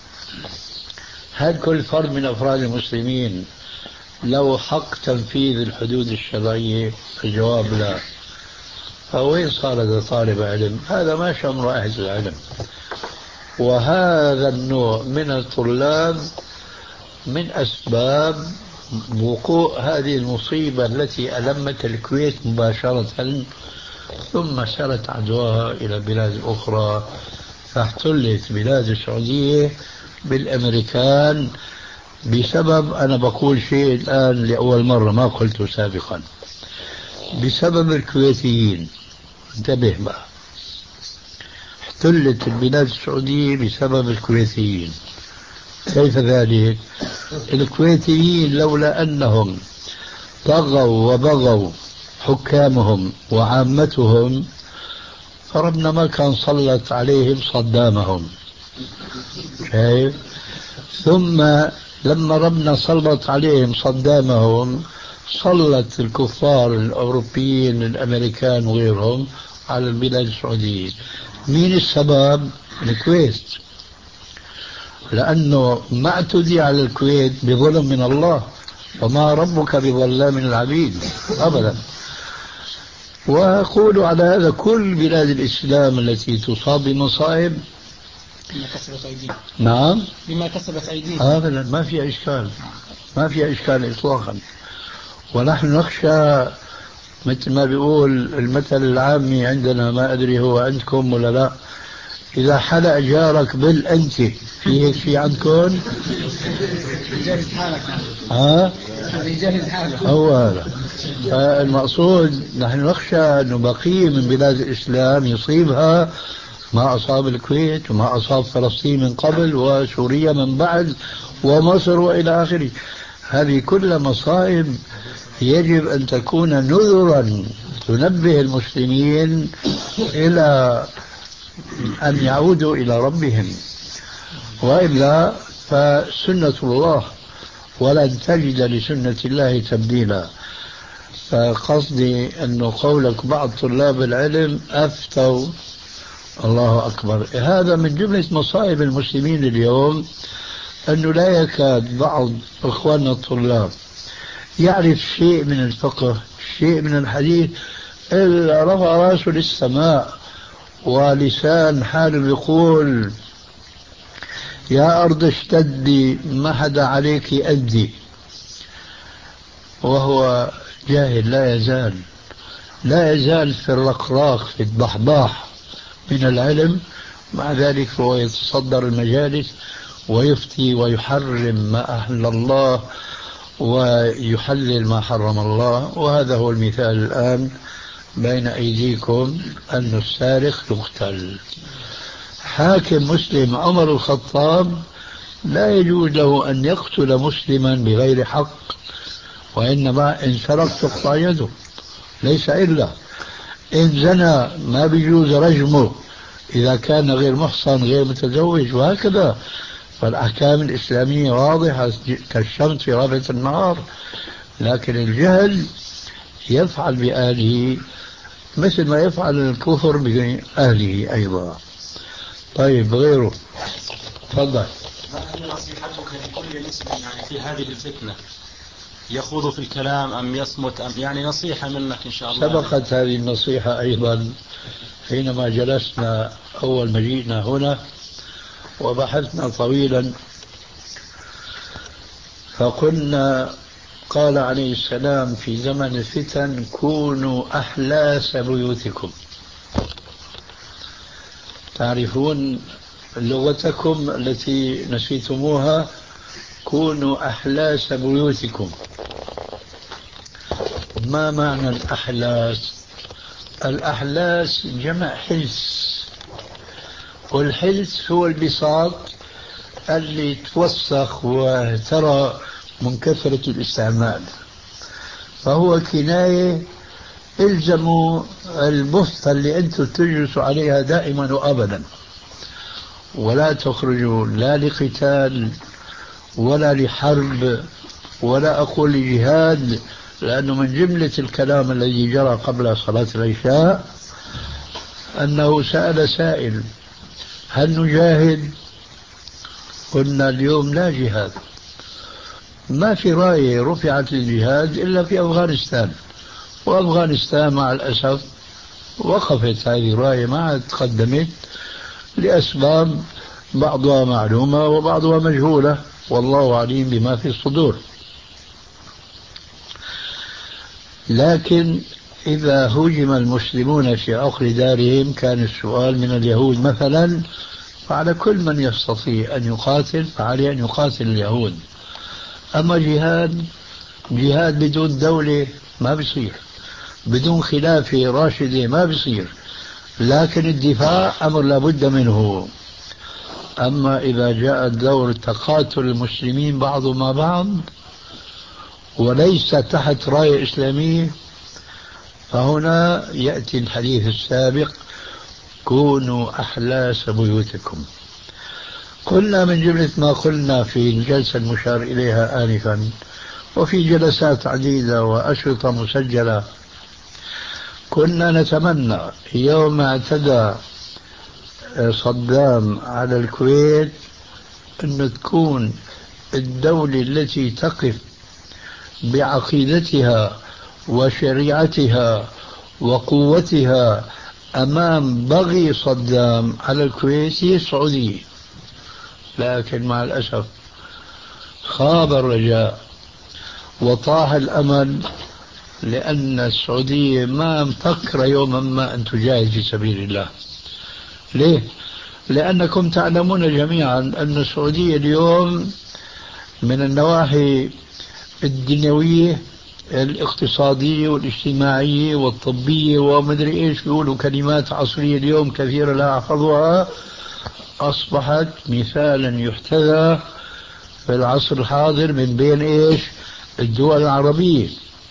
هل كل فرد من أفراد المسلمين له حق تنفيذ الحدود الشرعية؟ الجواب لا. فوين صار هذا طالب علم؟ هذا ما شأن أهل العلم. وهذا النوع من الطلاب من أسباب وقوع هذه المصيبة التي ألمت الكويت مباشرة، ثم سرت عدواها إلى بلاد أخرى، فاحتلت بلاد السعودية بالأمريكان بسبب، أنا بقول شيء الآن لأول مرة ما قلته سابقا، بسبب الكويتيين. انتبه بقى، احتلت البلاد السعودية بسبب الكويتيين. كيف ذلك؟ الكويتيين لولا أنهم طغوا وبغوا حكامهم وعامتهم، فربنا ما كان سلط عليهم صدامهم. شايف؟ ثم لما ربنا سلط عليهم صدامهم، سلط الكفار الأوروبيين الأمريكان وغيرهم على البلاد السعودية. مين السبب؟ الكويت. لأنه ما اعتدي على الكويت بظلم من الله، وما ربك بظلام العبيد أبدا. وأقول على هذا كل بلاد الإسلام التي تصاب بمصائب بما كسبت أيديهم. نعم بما كسبت أيديهم. أبدا، ما في إشكال، ما في إشكال إطلاقا. ونحن نخشى مثل ما بيقول المثل العامي عندنا، ما أدري هو عندكم ولا لا، إذا حلق جارك بالأنت، في هيك شيء عندكم؟ يجهز حالك. ها؟ يجهز حالك. هو هذا. فالمقصود نحن نخشى أن بقية من بلاد الإسلام يصيبها ما أصاب الكويت وما أصاب فلسطين من قبل وسوريا من بعد ومصر وإلى آخره. هذه كلها مصائب يجب أن تكون نذرا تنبه المسلمين إلى أن يعودوا إلى ربهم، وإلا فسنة الله ولن تجد لسنة الله تبديلا. فقصدي أنه قولك بعض طلاب العلم أفتوا، الله أكبر، هذا من جملة مصائب المسلمين اليوم، أنه لا يكاد بعض إخواننا الطلاب يعرف شيء من الفقه، شيء من الحديث، إلا رفع راسه للسماء ولسان حاله يقول يا أرض اشتدي ما حدا عليك أدي، وهو جاهل لا يزال لا يزال في الرقراق في الضحضاح من العلم. مع ذلك هو يتصدر المجالس ويفتي ويحرم ما أحل الله ويحلل ما حرم الله. وهذا هو المثال الآن بين أيديكم، أن السارق يقتل. حاكم مسلم عمر الخطاب لا يجوز له أن يقتل مسلما بغير حق، وإنما إن سرق تقطع يده، ليس إلا إن زنى ما بيجوز رجمه إذا كان غير محصن غير متزوج، وهكذا. فالأحكام الإسلامية واضحة كالشمس في رابعة النهار. لكن الجهل يفعل بأهله مثل ما يفعل الكفر بأهله أيضا. طيب غيره، تفضل. ما نصيحتك لكل مسلم يعني في هذه الفتنة، يخوض في الكلام أم يصمت أم يعني نصيحة منك إن شاء الله؟ سبقت هذه النصيحة أيضا حينما جلسنا أول ما جئنا هنا وبحثنا طويلا، فقلنا قال عليه السلام في زمن الفتن كونوا أحلاس بيوتكم. تعرفون لغتكم التي نسيتموها، كونوا أحلاس بيوتكم. ما معنى الأحلاس؟ الأحلاس جمع حلس، والحلس هو البساط اللي توسخ وترى من كثرة الاستعمال، فهو كناية الزموا البسطة اللي أنتم تجلسوا عليها دائما وأبدا، ولا تخرجوا لا لقتال ولا لحرب ولا أقول لجهاد، لأنه من جملة الكلام الذي جرى قبل صلاة العشاء أنه سأل سائل هل نجاهد؟ قلنا اليوم لا جهاد، ما في راية رفعت للجهاد إلا في أفغانستان، وأفغانستان مع الأسف وقفت هذه الراية ما عاد تقدمت لأسباب بعضها معلومة وبعضها مجهولة، والله عليم بما في الصدور. لكن إذا هجم المسلمون في عقر دارهم كان السؤال من اليهود مثلا، فعلى كل من يستطيع أن يقاتل فعليه أن يقاتل اليهود. أما جهاد جهاد بدون دولة ما بيصير، بدون خلافة راشدة ما بيصير، لكن الدفاع أمر لابد منه. أما إذا جاء دور تقاتل المسلمين بعضهم مع بعض وليس تحت راية إسلامية، فهنا يأتي الحديث السابق كونوا أحلاس بيوتكم. قلنا من جملة ما قلنا في الجلسة المشار إليها آنفا وفي جلسات عديدة وأشرطة مسجلة، كنا نتمنى يوم اعتدى صدام على الكويت أن تكون الدولة التي تقف بعقيدتها وشريعتها وقوتها أمام بغي صدام على الكويت هي السعودية، لكن مع الأسف خاب الرجاء وطاح الأمل، لأن السعودية ما مفكرة يوما ما أن تجاهد في سبيل الله. ليه؟ لأنكم تعلمون جميعا أن السعودية اليوم من النواحي الدنيوية الاقتصادية والاجتماعية والطبية ومدري إيش بيقولوا كلمات عصرية اليوم كثيرة لا أحفظها، أصبحت مثالا يحتذى في العصر الحاضر من بين إيش الدول العربية.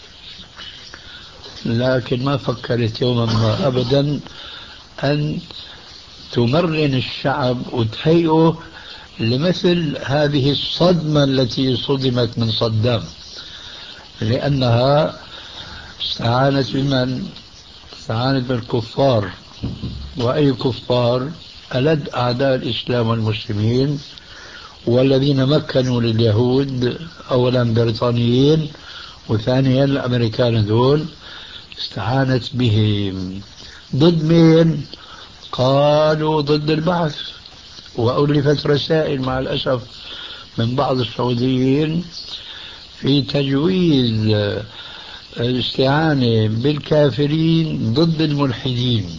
لكن ما فكرت يوما ما أبدا أن تمرن الشعب وتهيئه لمثل هذه الصدمة التي صدمت من صدام، لأنها استعانت بمن؟ استعانت بالكفار. وأي كفار؟ ألد أعداء الإسلام والمسلمين، والذين مكنوا لليهود أولا بريطانيين وثانيا الأمريكان دول، استعانت بهم ضد مين؟ قالوا ضد البعث. وألفت رسائل مع الأسف من بعض السعوديين في تجويز الاستعانة بالكافرين ضد الملحدين،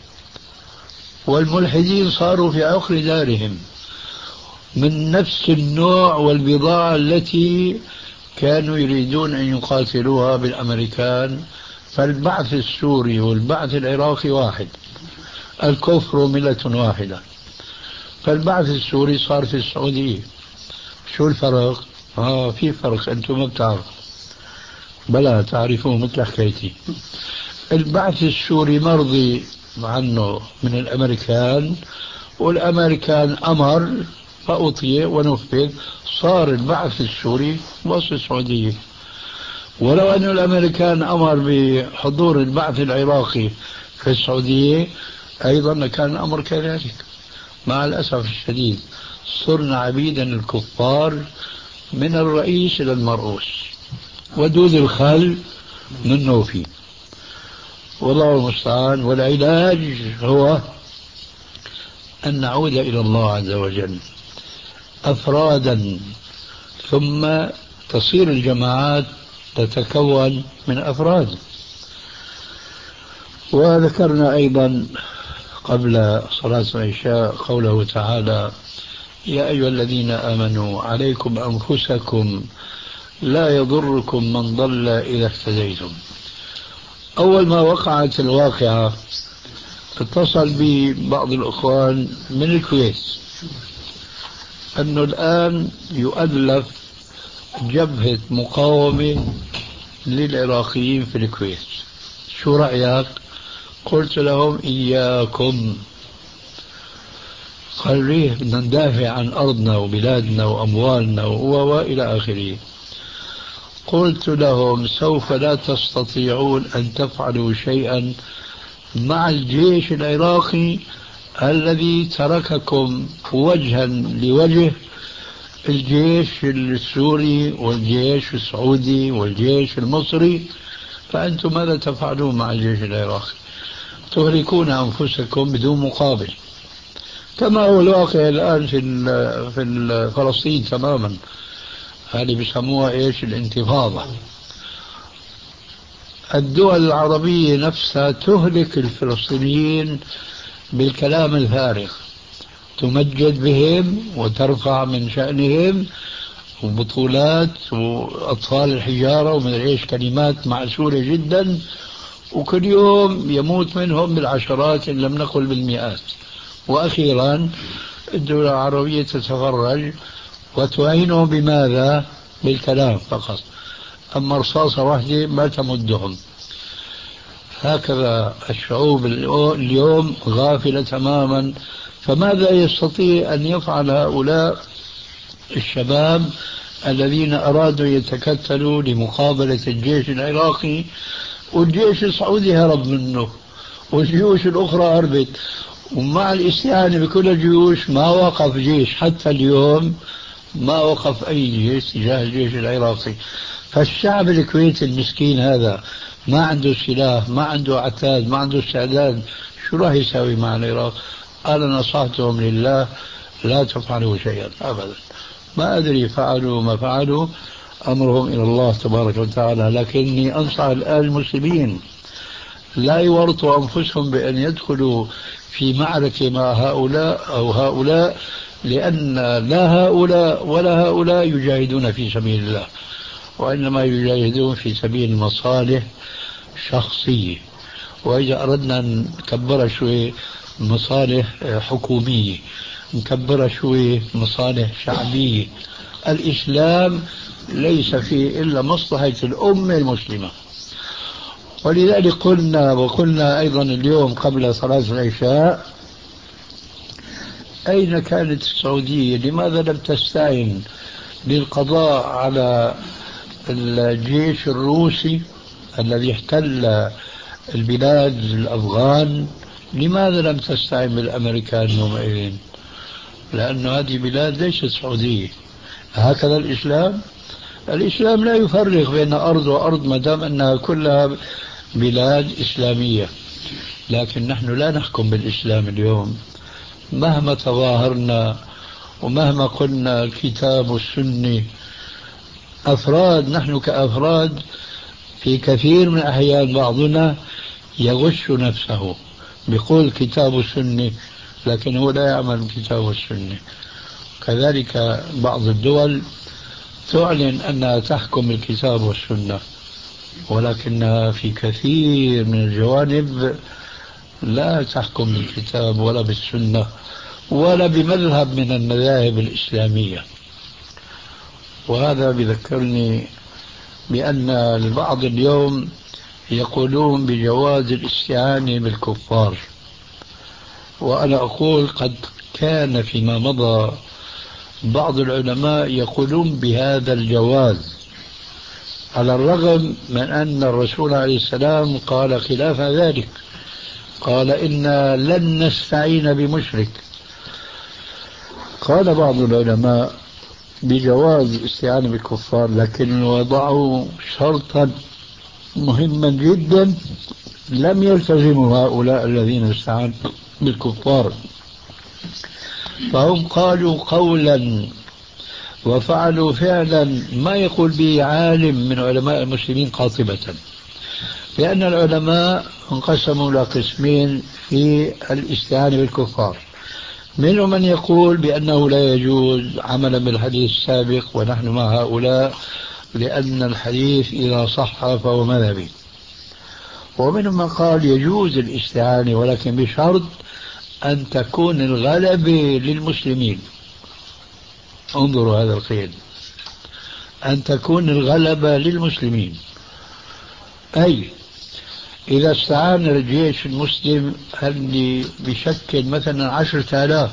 والملحدين صاروا في عقر دارهم من نفس النوع والبضاعة التي كانوا يريدون أن يقاتلوها بالأمريكان. فالبعث السوري والبعث العراقي واحد، الكفر ملة واحدة. فالبعث السوري صار في السعودية. شو الفرق؟ آه في فرق أنتم ما بتعرفوا، بلا تعرفوه مثل حكايتي. البعث السوري مرضي عنه من الأمريكان، والأمريكان أمر فأطيع ونفذ، صار البعث السوري وسط السعودية. ولو أن الأمريكان أمر بحضور البعث العراقي في السعودية أيضا كان الأمر كذلك. مع الأسف الشديد صرنا عبيدا الكفار من الرئيس إلى المرؤوس، ودود الخل منه فيه، والله المستعان. والعلاج هو أن نعود إلى الله عز وجل أفرادا، ثم تصير الجماعات تتكون من أفراد. وذكرنا أيضا قبل صلاة العشاء قوله تعالى: يا أيها الذين آمنوا عليكم أنفسكم لا يضركم من ضل إذا اهتديتم. أول ما وقعت الواقعة اتصل بي بعض الأخوان من الكويت أنه الآن يؤلف جبهة مقاومة للعراقيين في الكويت، شو رأيك؟ قلت لهم إياكم. قال ليه؟ بدنا ندافع عن أرضنا وبلادنا وأموالنا وإلى آخره. قلت لهم سوف لا تستطيعون أن تفعلوا شيئا مع الجيش العراقي الذي ترككم وجها لوجه الجيش السوري والجيش السعودي والجيش المصري، فأنتم ماذا تفعلون مع الجيش العراقي؟ تهلكون أنفسكم بدون مقابل، كما هو الواقع الآن في في فلسطين تماما. هذه بيسموها إيش؟ الانتفاضة. الدول العربية نفسها تهلك الفلسطينيين بالكلام الفارغ، تمجد بهم وترفع من شأنهم وبطولات وأطفال الحجارة ومن ايش، كلمات معسولة جدا، وكل يوم يموت منهم بالعشرات إن لم نقل بالمئات. وأخيرا الدولة العربية تتفرج وتعينهم بماذا؟ بالكلام فقط، أما رصاصة واحدة ما تمدهم. هكذا الشعوب اليوم غافلة تماما. فماذا يستطيع أن يفعل هؤلاء الشباب الذين أرادوا يتكتلوا لمقابلة الجيش العراقي؟ والجيش السعودي هرب منه والجيوش الأخرى هربت، ومع الاستعانة بكل الجيوش ما وقف جيش حتى اليوم، ما وقف أي جيش تجاه الجيش العراقي. فالشعب الكويتي المسكين هذا ما عنده سلاح، ما عنده عتاد، ما عنده استعداد، شو راح يساوي مع العراق؟ أنا نصحتهم لله لا تفعلوا شيئا أبدا. ما أدري فعلوا ما فعلوا، أمرهم إلى الله تبارك وتعالى. لكني أنصح الآن المسلمين لا يورطوا أنفسهم بأن يدخلوا في معركة مع هؤلاء أو هؤلاء، لأن لا هؤلاء ولا هؤلاء يجاهدون في سبيل الله، وإنما يجاهدون في سبيل مصالح شخصية. وإذا أردنا نكبرها شوي مصالح حكومية، نكبرها شوي مصالح شعبية. الإسلام ليس فيه إلا مصلحة الأمة المسلمة. ولذلك قلنا وقلنا أيضا اليوم قبل صلاة العشاء: أين كانت السعودية؟ لماذا لم تستعن للقضاء على الجيش الروسي الذي احتل البلاد الأفغان؟ لماذا لم تستعن بالأمريكان يومئذ؟ لأن هذه بلاد ليست سعودية. هكذا الإسلام الإسلام لا يفرق بين أرض وأرض ما دام أنها كلها بلاد إسلامية. لكن نحن لا نحكم بالإسلام اليوم، مهما تظاهرنا ومهما قلنا الكتاب والسنة. أفراد، نحن كأفراد في كثير من الأحيان بعضنا يغش نفسه بيقول كتاب والسنة، لكن هو لا يعمل بالكتاب والسنة. كذلك بعض الدول تعلن أنها تحكم بالكتاب والسنة، ولكنها في كثير من الجوانب لا تحكم بالكتاب ولا بالسنة ولا بمذهب من المذاهب الإسلامية. وهذا بذكرني بأن البعض اليوم يقولون بجواز الاستعانة بالكفار، وأنا أقول قد كان فيما مضى بعض العلماء يقولون بهذا الجواز، على الرغم من أن الرسول عليه السلام قال خلاف ذلك، قال إنا لن نستعين بمشرك. قال بعض العلماء بجواز الاستعانة بالكفار، لكن وضعوا شرطا مهما جدا لم يلتزموا هؤلاء الذين استعانوا بالكفار. فهم قالوا قولا وفعلوا فعلا ما يقول به عالم من علماء المسلمين قاطبة، لأن العلماء انقسموا إلى قسمين في الاستعانة بالكفار. منهم من يقول بأنه لا يجوز عملا بالحديث السابق ونحن مع هؤلاء، لأن الحديث إذا صح فهو مذهبي. ومنهم من قال يجوز الاستعانة ولكن بشرط أن تكون الغلبة للمسلمين. انظروا هذا القيد، أن تكون الغلبة للمسلمين، أي إذا استعان الجيش المسلم اللي بشكل مثلا عشرة آلاف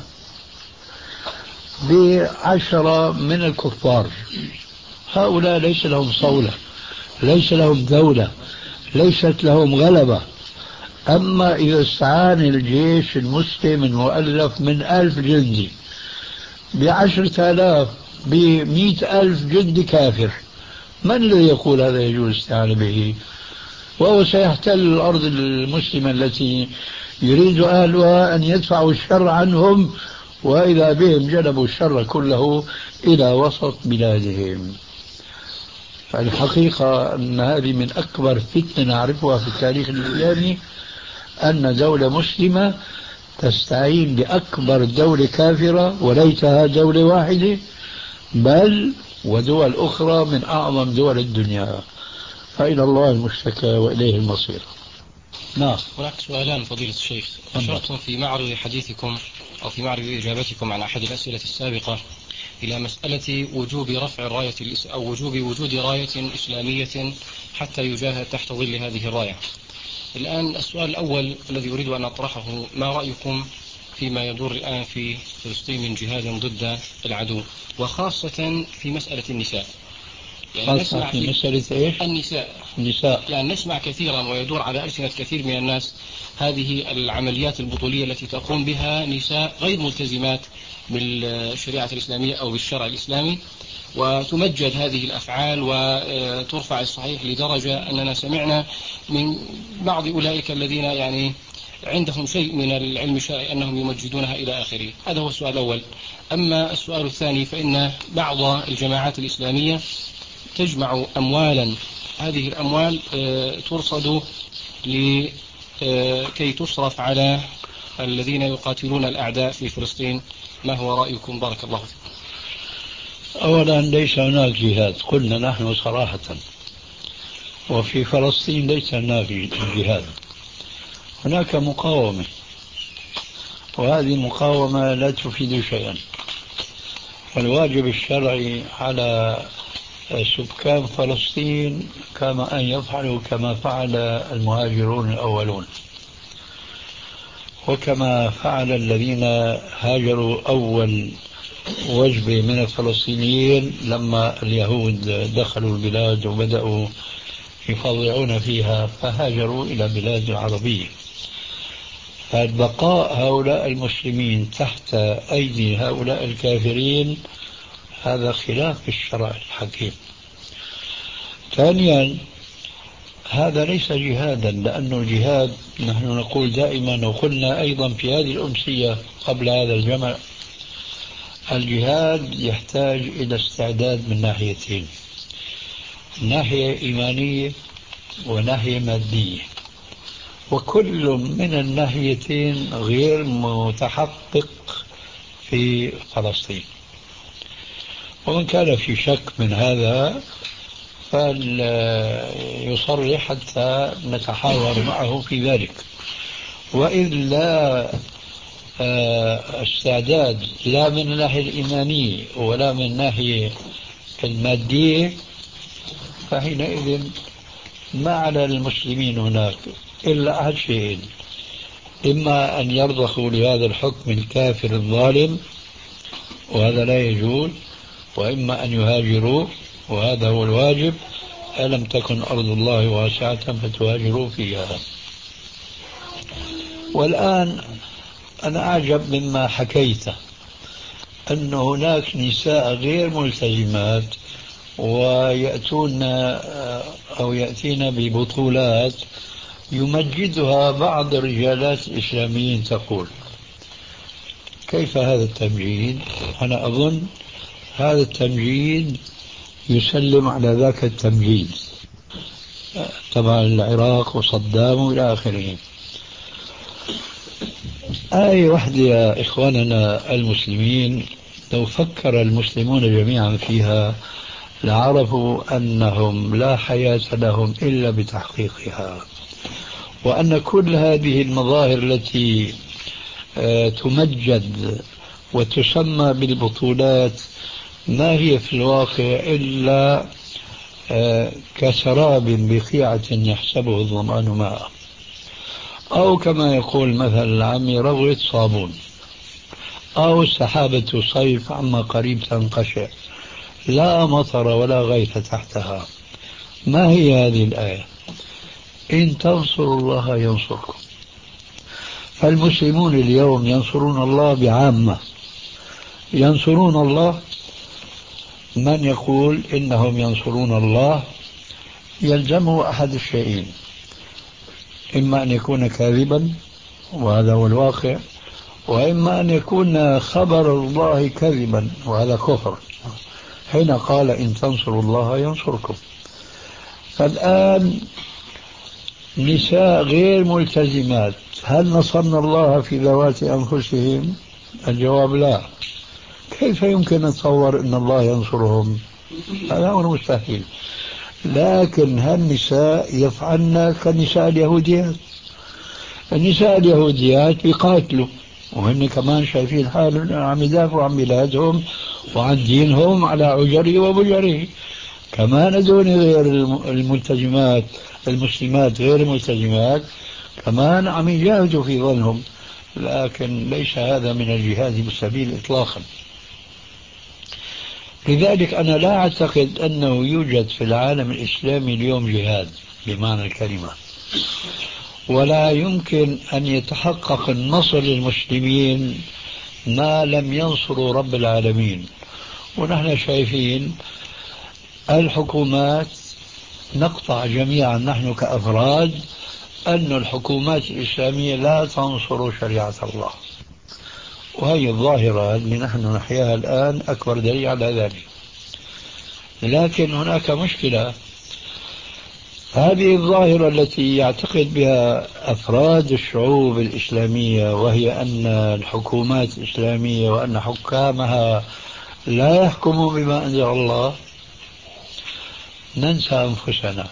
بعشرة من الكفار، هؤلاء ليس لهم صولة، ليس لهم دولة، ليست لهم غلبة. أما إذا استعان الجيش المسلم المؤلف من ألف جندي بعشرة آلاف بمئة ألف جندي كافر، من الذي يقول هذا يجوز الاستعانة به؟ وهو سيحتل الأرض المسلمة التي يريد أهلها أن يدفعوا الشر عنهم، وإذا بهم جلبوا الشر كله إلى وسط بلادهم. فالحقيقة أن هذه من أكبر فتنة نعرفها في التاريخ الإسلامي، أن دولة مسلمة تستعين بأكبر دولة كافرة وليتها دولة واحدة، بل ودول أخرى من أعظم دول الدنيا. فإلى الله المشتكى وإليه المصير. نعم. هناك سؤالان فضيلة الشيخ. أشرتم في معرض حديثكم أو في معرض إجابتكم عن أحد الأسئلة السابقة إلى مسألة وجوب رفع الراية أو وجوب وجود راية إسلامية حتى يجاهد تحت ظل هذه الراية. الآن السؤال الأول الذي أريد أن أطرحه، ما رأيكم فيما يدور الآن في فلسطين من جهاد ضد العدو، وخاصة في مسألة النساء؟ يعني نسمع في مسألة إيش؟ النساء. النساء يعني نسمع كثيرا ويدور على ألسنة كثير من الناس هذه العمليات البطولية التي تقوم بها نساء غير ملتزمات بالشريعة الإسلامية أو بالشرع الإسلامي، وتمجد هذه الأفعال وترفع الصحيح لدرجة أننا سمعنا من بعض أولئك الذين يعني عندهم شيء من العلم الشرعي أنهم يمجدونها إلى آخره. هذا هو السؤال الأول. أما السؤال الثاني، فإن بعض الجماعات الإسلامية تجمع أموالا، هذه الأموال ترصد لكي تصرف على الذين يقاتلون الأعداء في فلسطين. ما هو رأيكم؟ بارك الله فيكم. أولا ليس هناك جهاد، قلنا نحن صراحة، وفي فلسطين ليس هناك جهاد، هناك مقاومة، وهذه المقاومة لا تفيد شيئا. والواجب الشرعي على سكان فلسطين كما أن يفعلوا كما فعل المهاجرون الأولون، وكما فعل الذين هاجروا أول وجبة من الفلسطينيين لما اليهود دخلوا البلاد وبدأوا يفضعون فيها فهاجروا إلى بلاد عربية. فالبقاء هؤلاء المسلمين تحت أيدي هؤلاء الكافرين هذا خلاف الشرع الحكيم. ثانيا، هذا ليس جهادا، لأن الجهاد نحن نقول دائما، وقلنا أيضا في هذه الأمسية قبل هذا الجمع، الجهاد يحتاج إلى استعداد من ناحيتين، ناحية إيمانية وناحية مادية، وكل من الناحيتين غير متحقق في فلسطين. ومن كان في شك من هذا فليصرح حتى نتحاور معه في ذلك. وإلا استعداد لا من الناحية الإيمانية ولا من الناحية المادية، فحينئذ ما على المسلمين هناك إلا أحد شيئين: إما أن يرضخوا لهذا الحكم الكافر الظالم وهذا لا يجوز، وإما أن يهاجروا وهذا هو الواجب. ألم تكن أرض الله واسعة فتهاجروا فيها. والآن أنا أعجب مما حكيته، أن هناك نساء غير ملتزمات ويأتون أو يأتين ببطولات يمجدها بعض الرجالات الإسلاميين. تقول كيف هذا التمجيد؟ أنا أظن هذا التمجيد يسلم على ذاك التمجيد، طبعا العراق وصدام وإلى آخره. آية واحدة يا إخواننا المسلمين لو فكر المسلمون جميعا فيها لعرفوا أنهم لا حياة لهم إلا بتحقيقها، وأن كل هذه المظاهر التي تمجد وتسمى بالبطولات ما هي في الواقع إلا كسراب بقيعة يحسبه الظمآن ماء، أو كما يقول مثل العامي رغوة صابون، أو سحابة صيف عما قريب تنقشع لا مطر ولا غيث تحتها. ما هي هذه الآية؟ إن تنصروا الله ينصركم. فالمسلمون اليوم ينصرون الله بعامة، ينصرون الله. من يقول إنهم ينصرون الله يلزمه أحد الشيئين، إما أن يكون كاذبا وهذا هو الواقع، وإما أن يكون خبر الله كذبا وهذا كفر، حين قال إن تنصروا الله ينصركم. فالآن نساء غير ملتزمات، هل نصرنا الله في ذوات أنفسهم؟ الجواب لا. كيف يمكن نتصور أن الله ينصرهم؟ هذا أمر مستحيل. لكن هالنساء يفعلن كالنساء اليهوديات. النساء اليهوديات بيقاتلوا وهن كمان شايفين حالهم عم يدافعوا عن بلادهم وعن دينهم على عجره وبجره. كمان دون غير الملتزمات المسلمات غير الملتزمات كمان عم يجاهدوا في ظنهم، لكن ليس هذا من الجهاد بالسبيل إطلاقا. لذلك أنا لا أعتقد أنه يوجد في العالم الإسلامي اليوم جهاد بمعنى الكلمة، ولا يمكن أن يتحقق النصر للمسلمين ما لم ينصروا رب العالمين. ونحن شايفين الحكومات نقطع جميعا نحن كأفراد أن الحكومات الإسلامية لا تنصر شريعة الله، وهي الظاهرة اللي نحن نحياها الآن أكبر دليل على ذلك. لكن هناك مشكلة، هذه الظاهرة التي يعتقد بها أفراد الشعوب الإسلامية وهي أن الحكومات الإسلامية وأن حكامها لا يحكموا بما أنزل الله، ننسى أنفسنا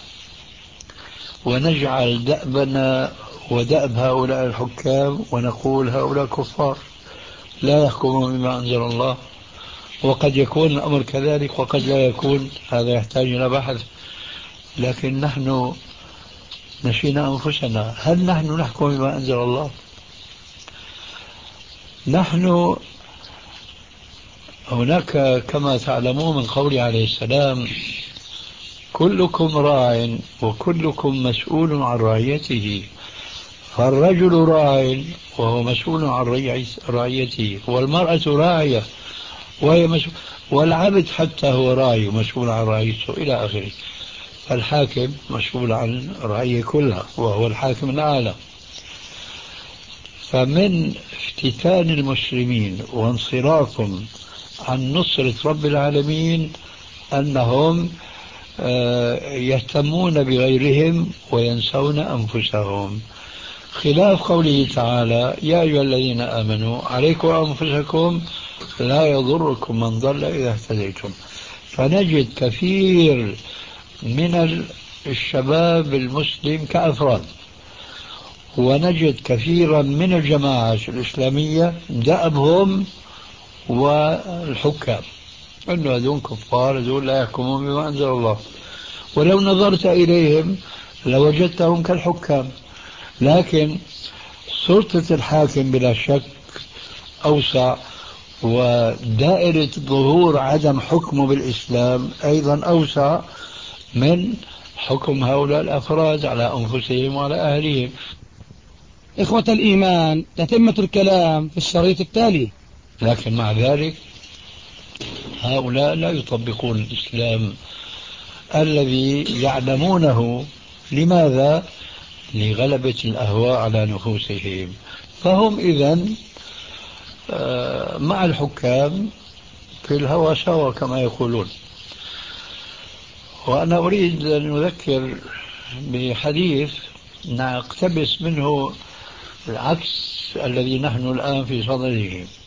ونجعل دأبنا ودأب هؤلاء الحكام ونقول هؤلاء كفار لا يحكمون بما أنزل الله. وقد يكون الأمر كذلك وقد لا يكون، هذا يحتاج إلى بحث. لكن نحن نسينا أنفسنا، هل نحن نحكم بما أنزل الله؟ نحن هناك كما تعلمون من قوله عليه السلام كلكم راع وكلكم مسؤول عن رعيته، فالرجل راع وهو مسؤول عن رعيته، والمرأة راعية وهي مسؤول، والعبد حتى هو راعي ومسؤول عن رعيته إلى آخره. فالحاكم مسؤول عن رعية كلها وهو الحاكم الأعلى. فمن افتتان المسلمين وانصرافهم عن نصرة رب العالمين أنهم يهتمون بغيرهم وينسون أنفسهم، خلاف قوله تعالى يا أيها الذين آمنوا عليكم أنفسكم لا يضركم من ضل إذا اهتديتم. فنجد كثير من الشباب المسلم كأفراد، ونجد كثيرا من الجماعات الإسلامية دأبهم والحكام أنه هذول كفار، هذول لا يحكمون بما أنزل الله. ولو نظرت إليهم لوجدتهم كالحكام، لكن سلطة الحاكم بلا شك أوسع، ودائرة ظهور عدم حكمه بالإسلام أيضا أوسع من حكم هؤلاء الأفراد على أنفسهم وعلى أهلهم. إخوة الإيمان، تتمة الكلام في الشريط التالي. لكن مع ذلك هؤلاء لا يطبقون الإسلام الذي يعلمونه. لماذا؟ لغلبة الأهواء على نفوسهم. فهم إذن مع الحكام في الهوى سوا كما يقولون. وأنا أريد أن أذكر بحديث نقتبس منه العكس الذي نحن الآن في صدده.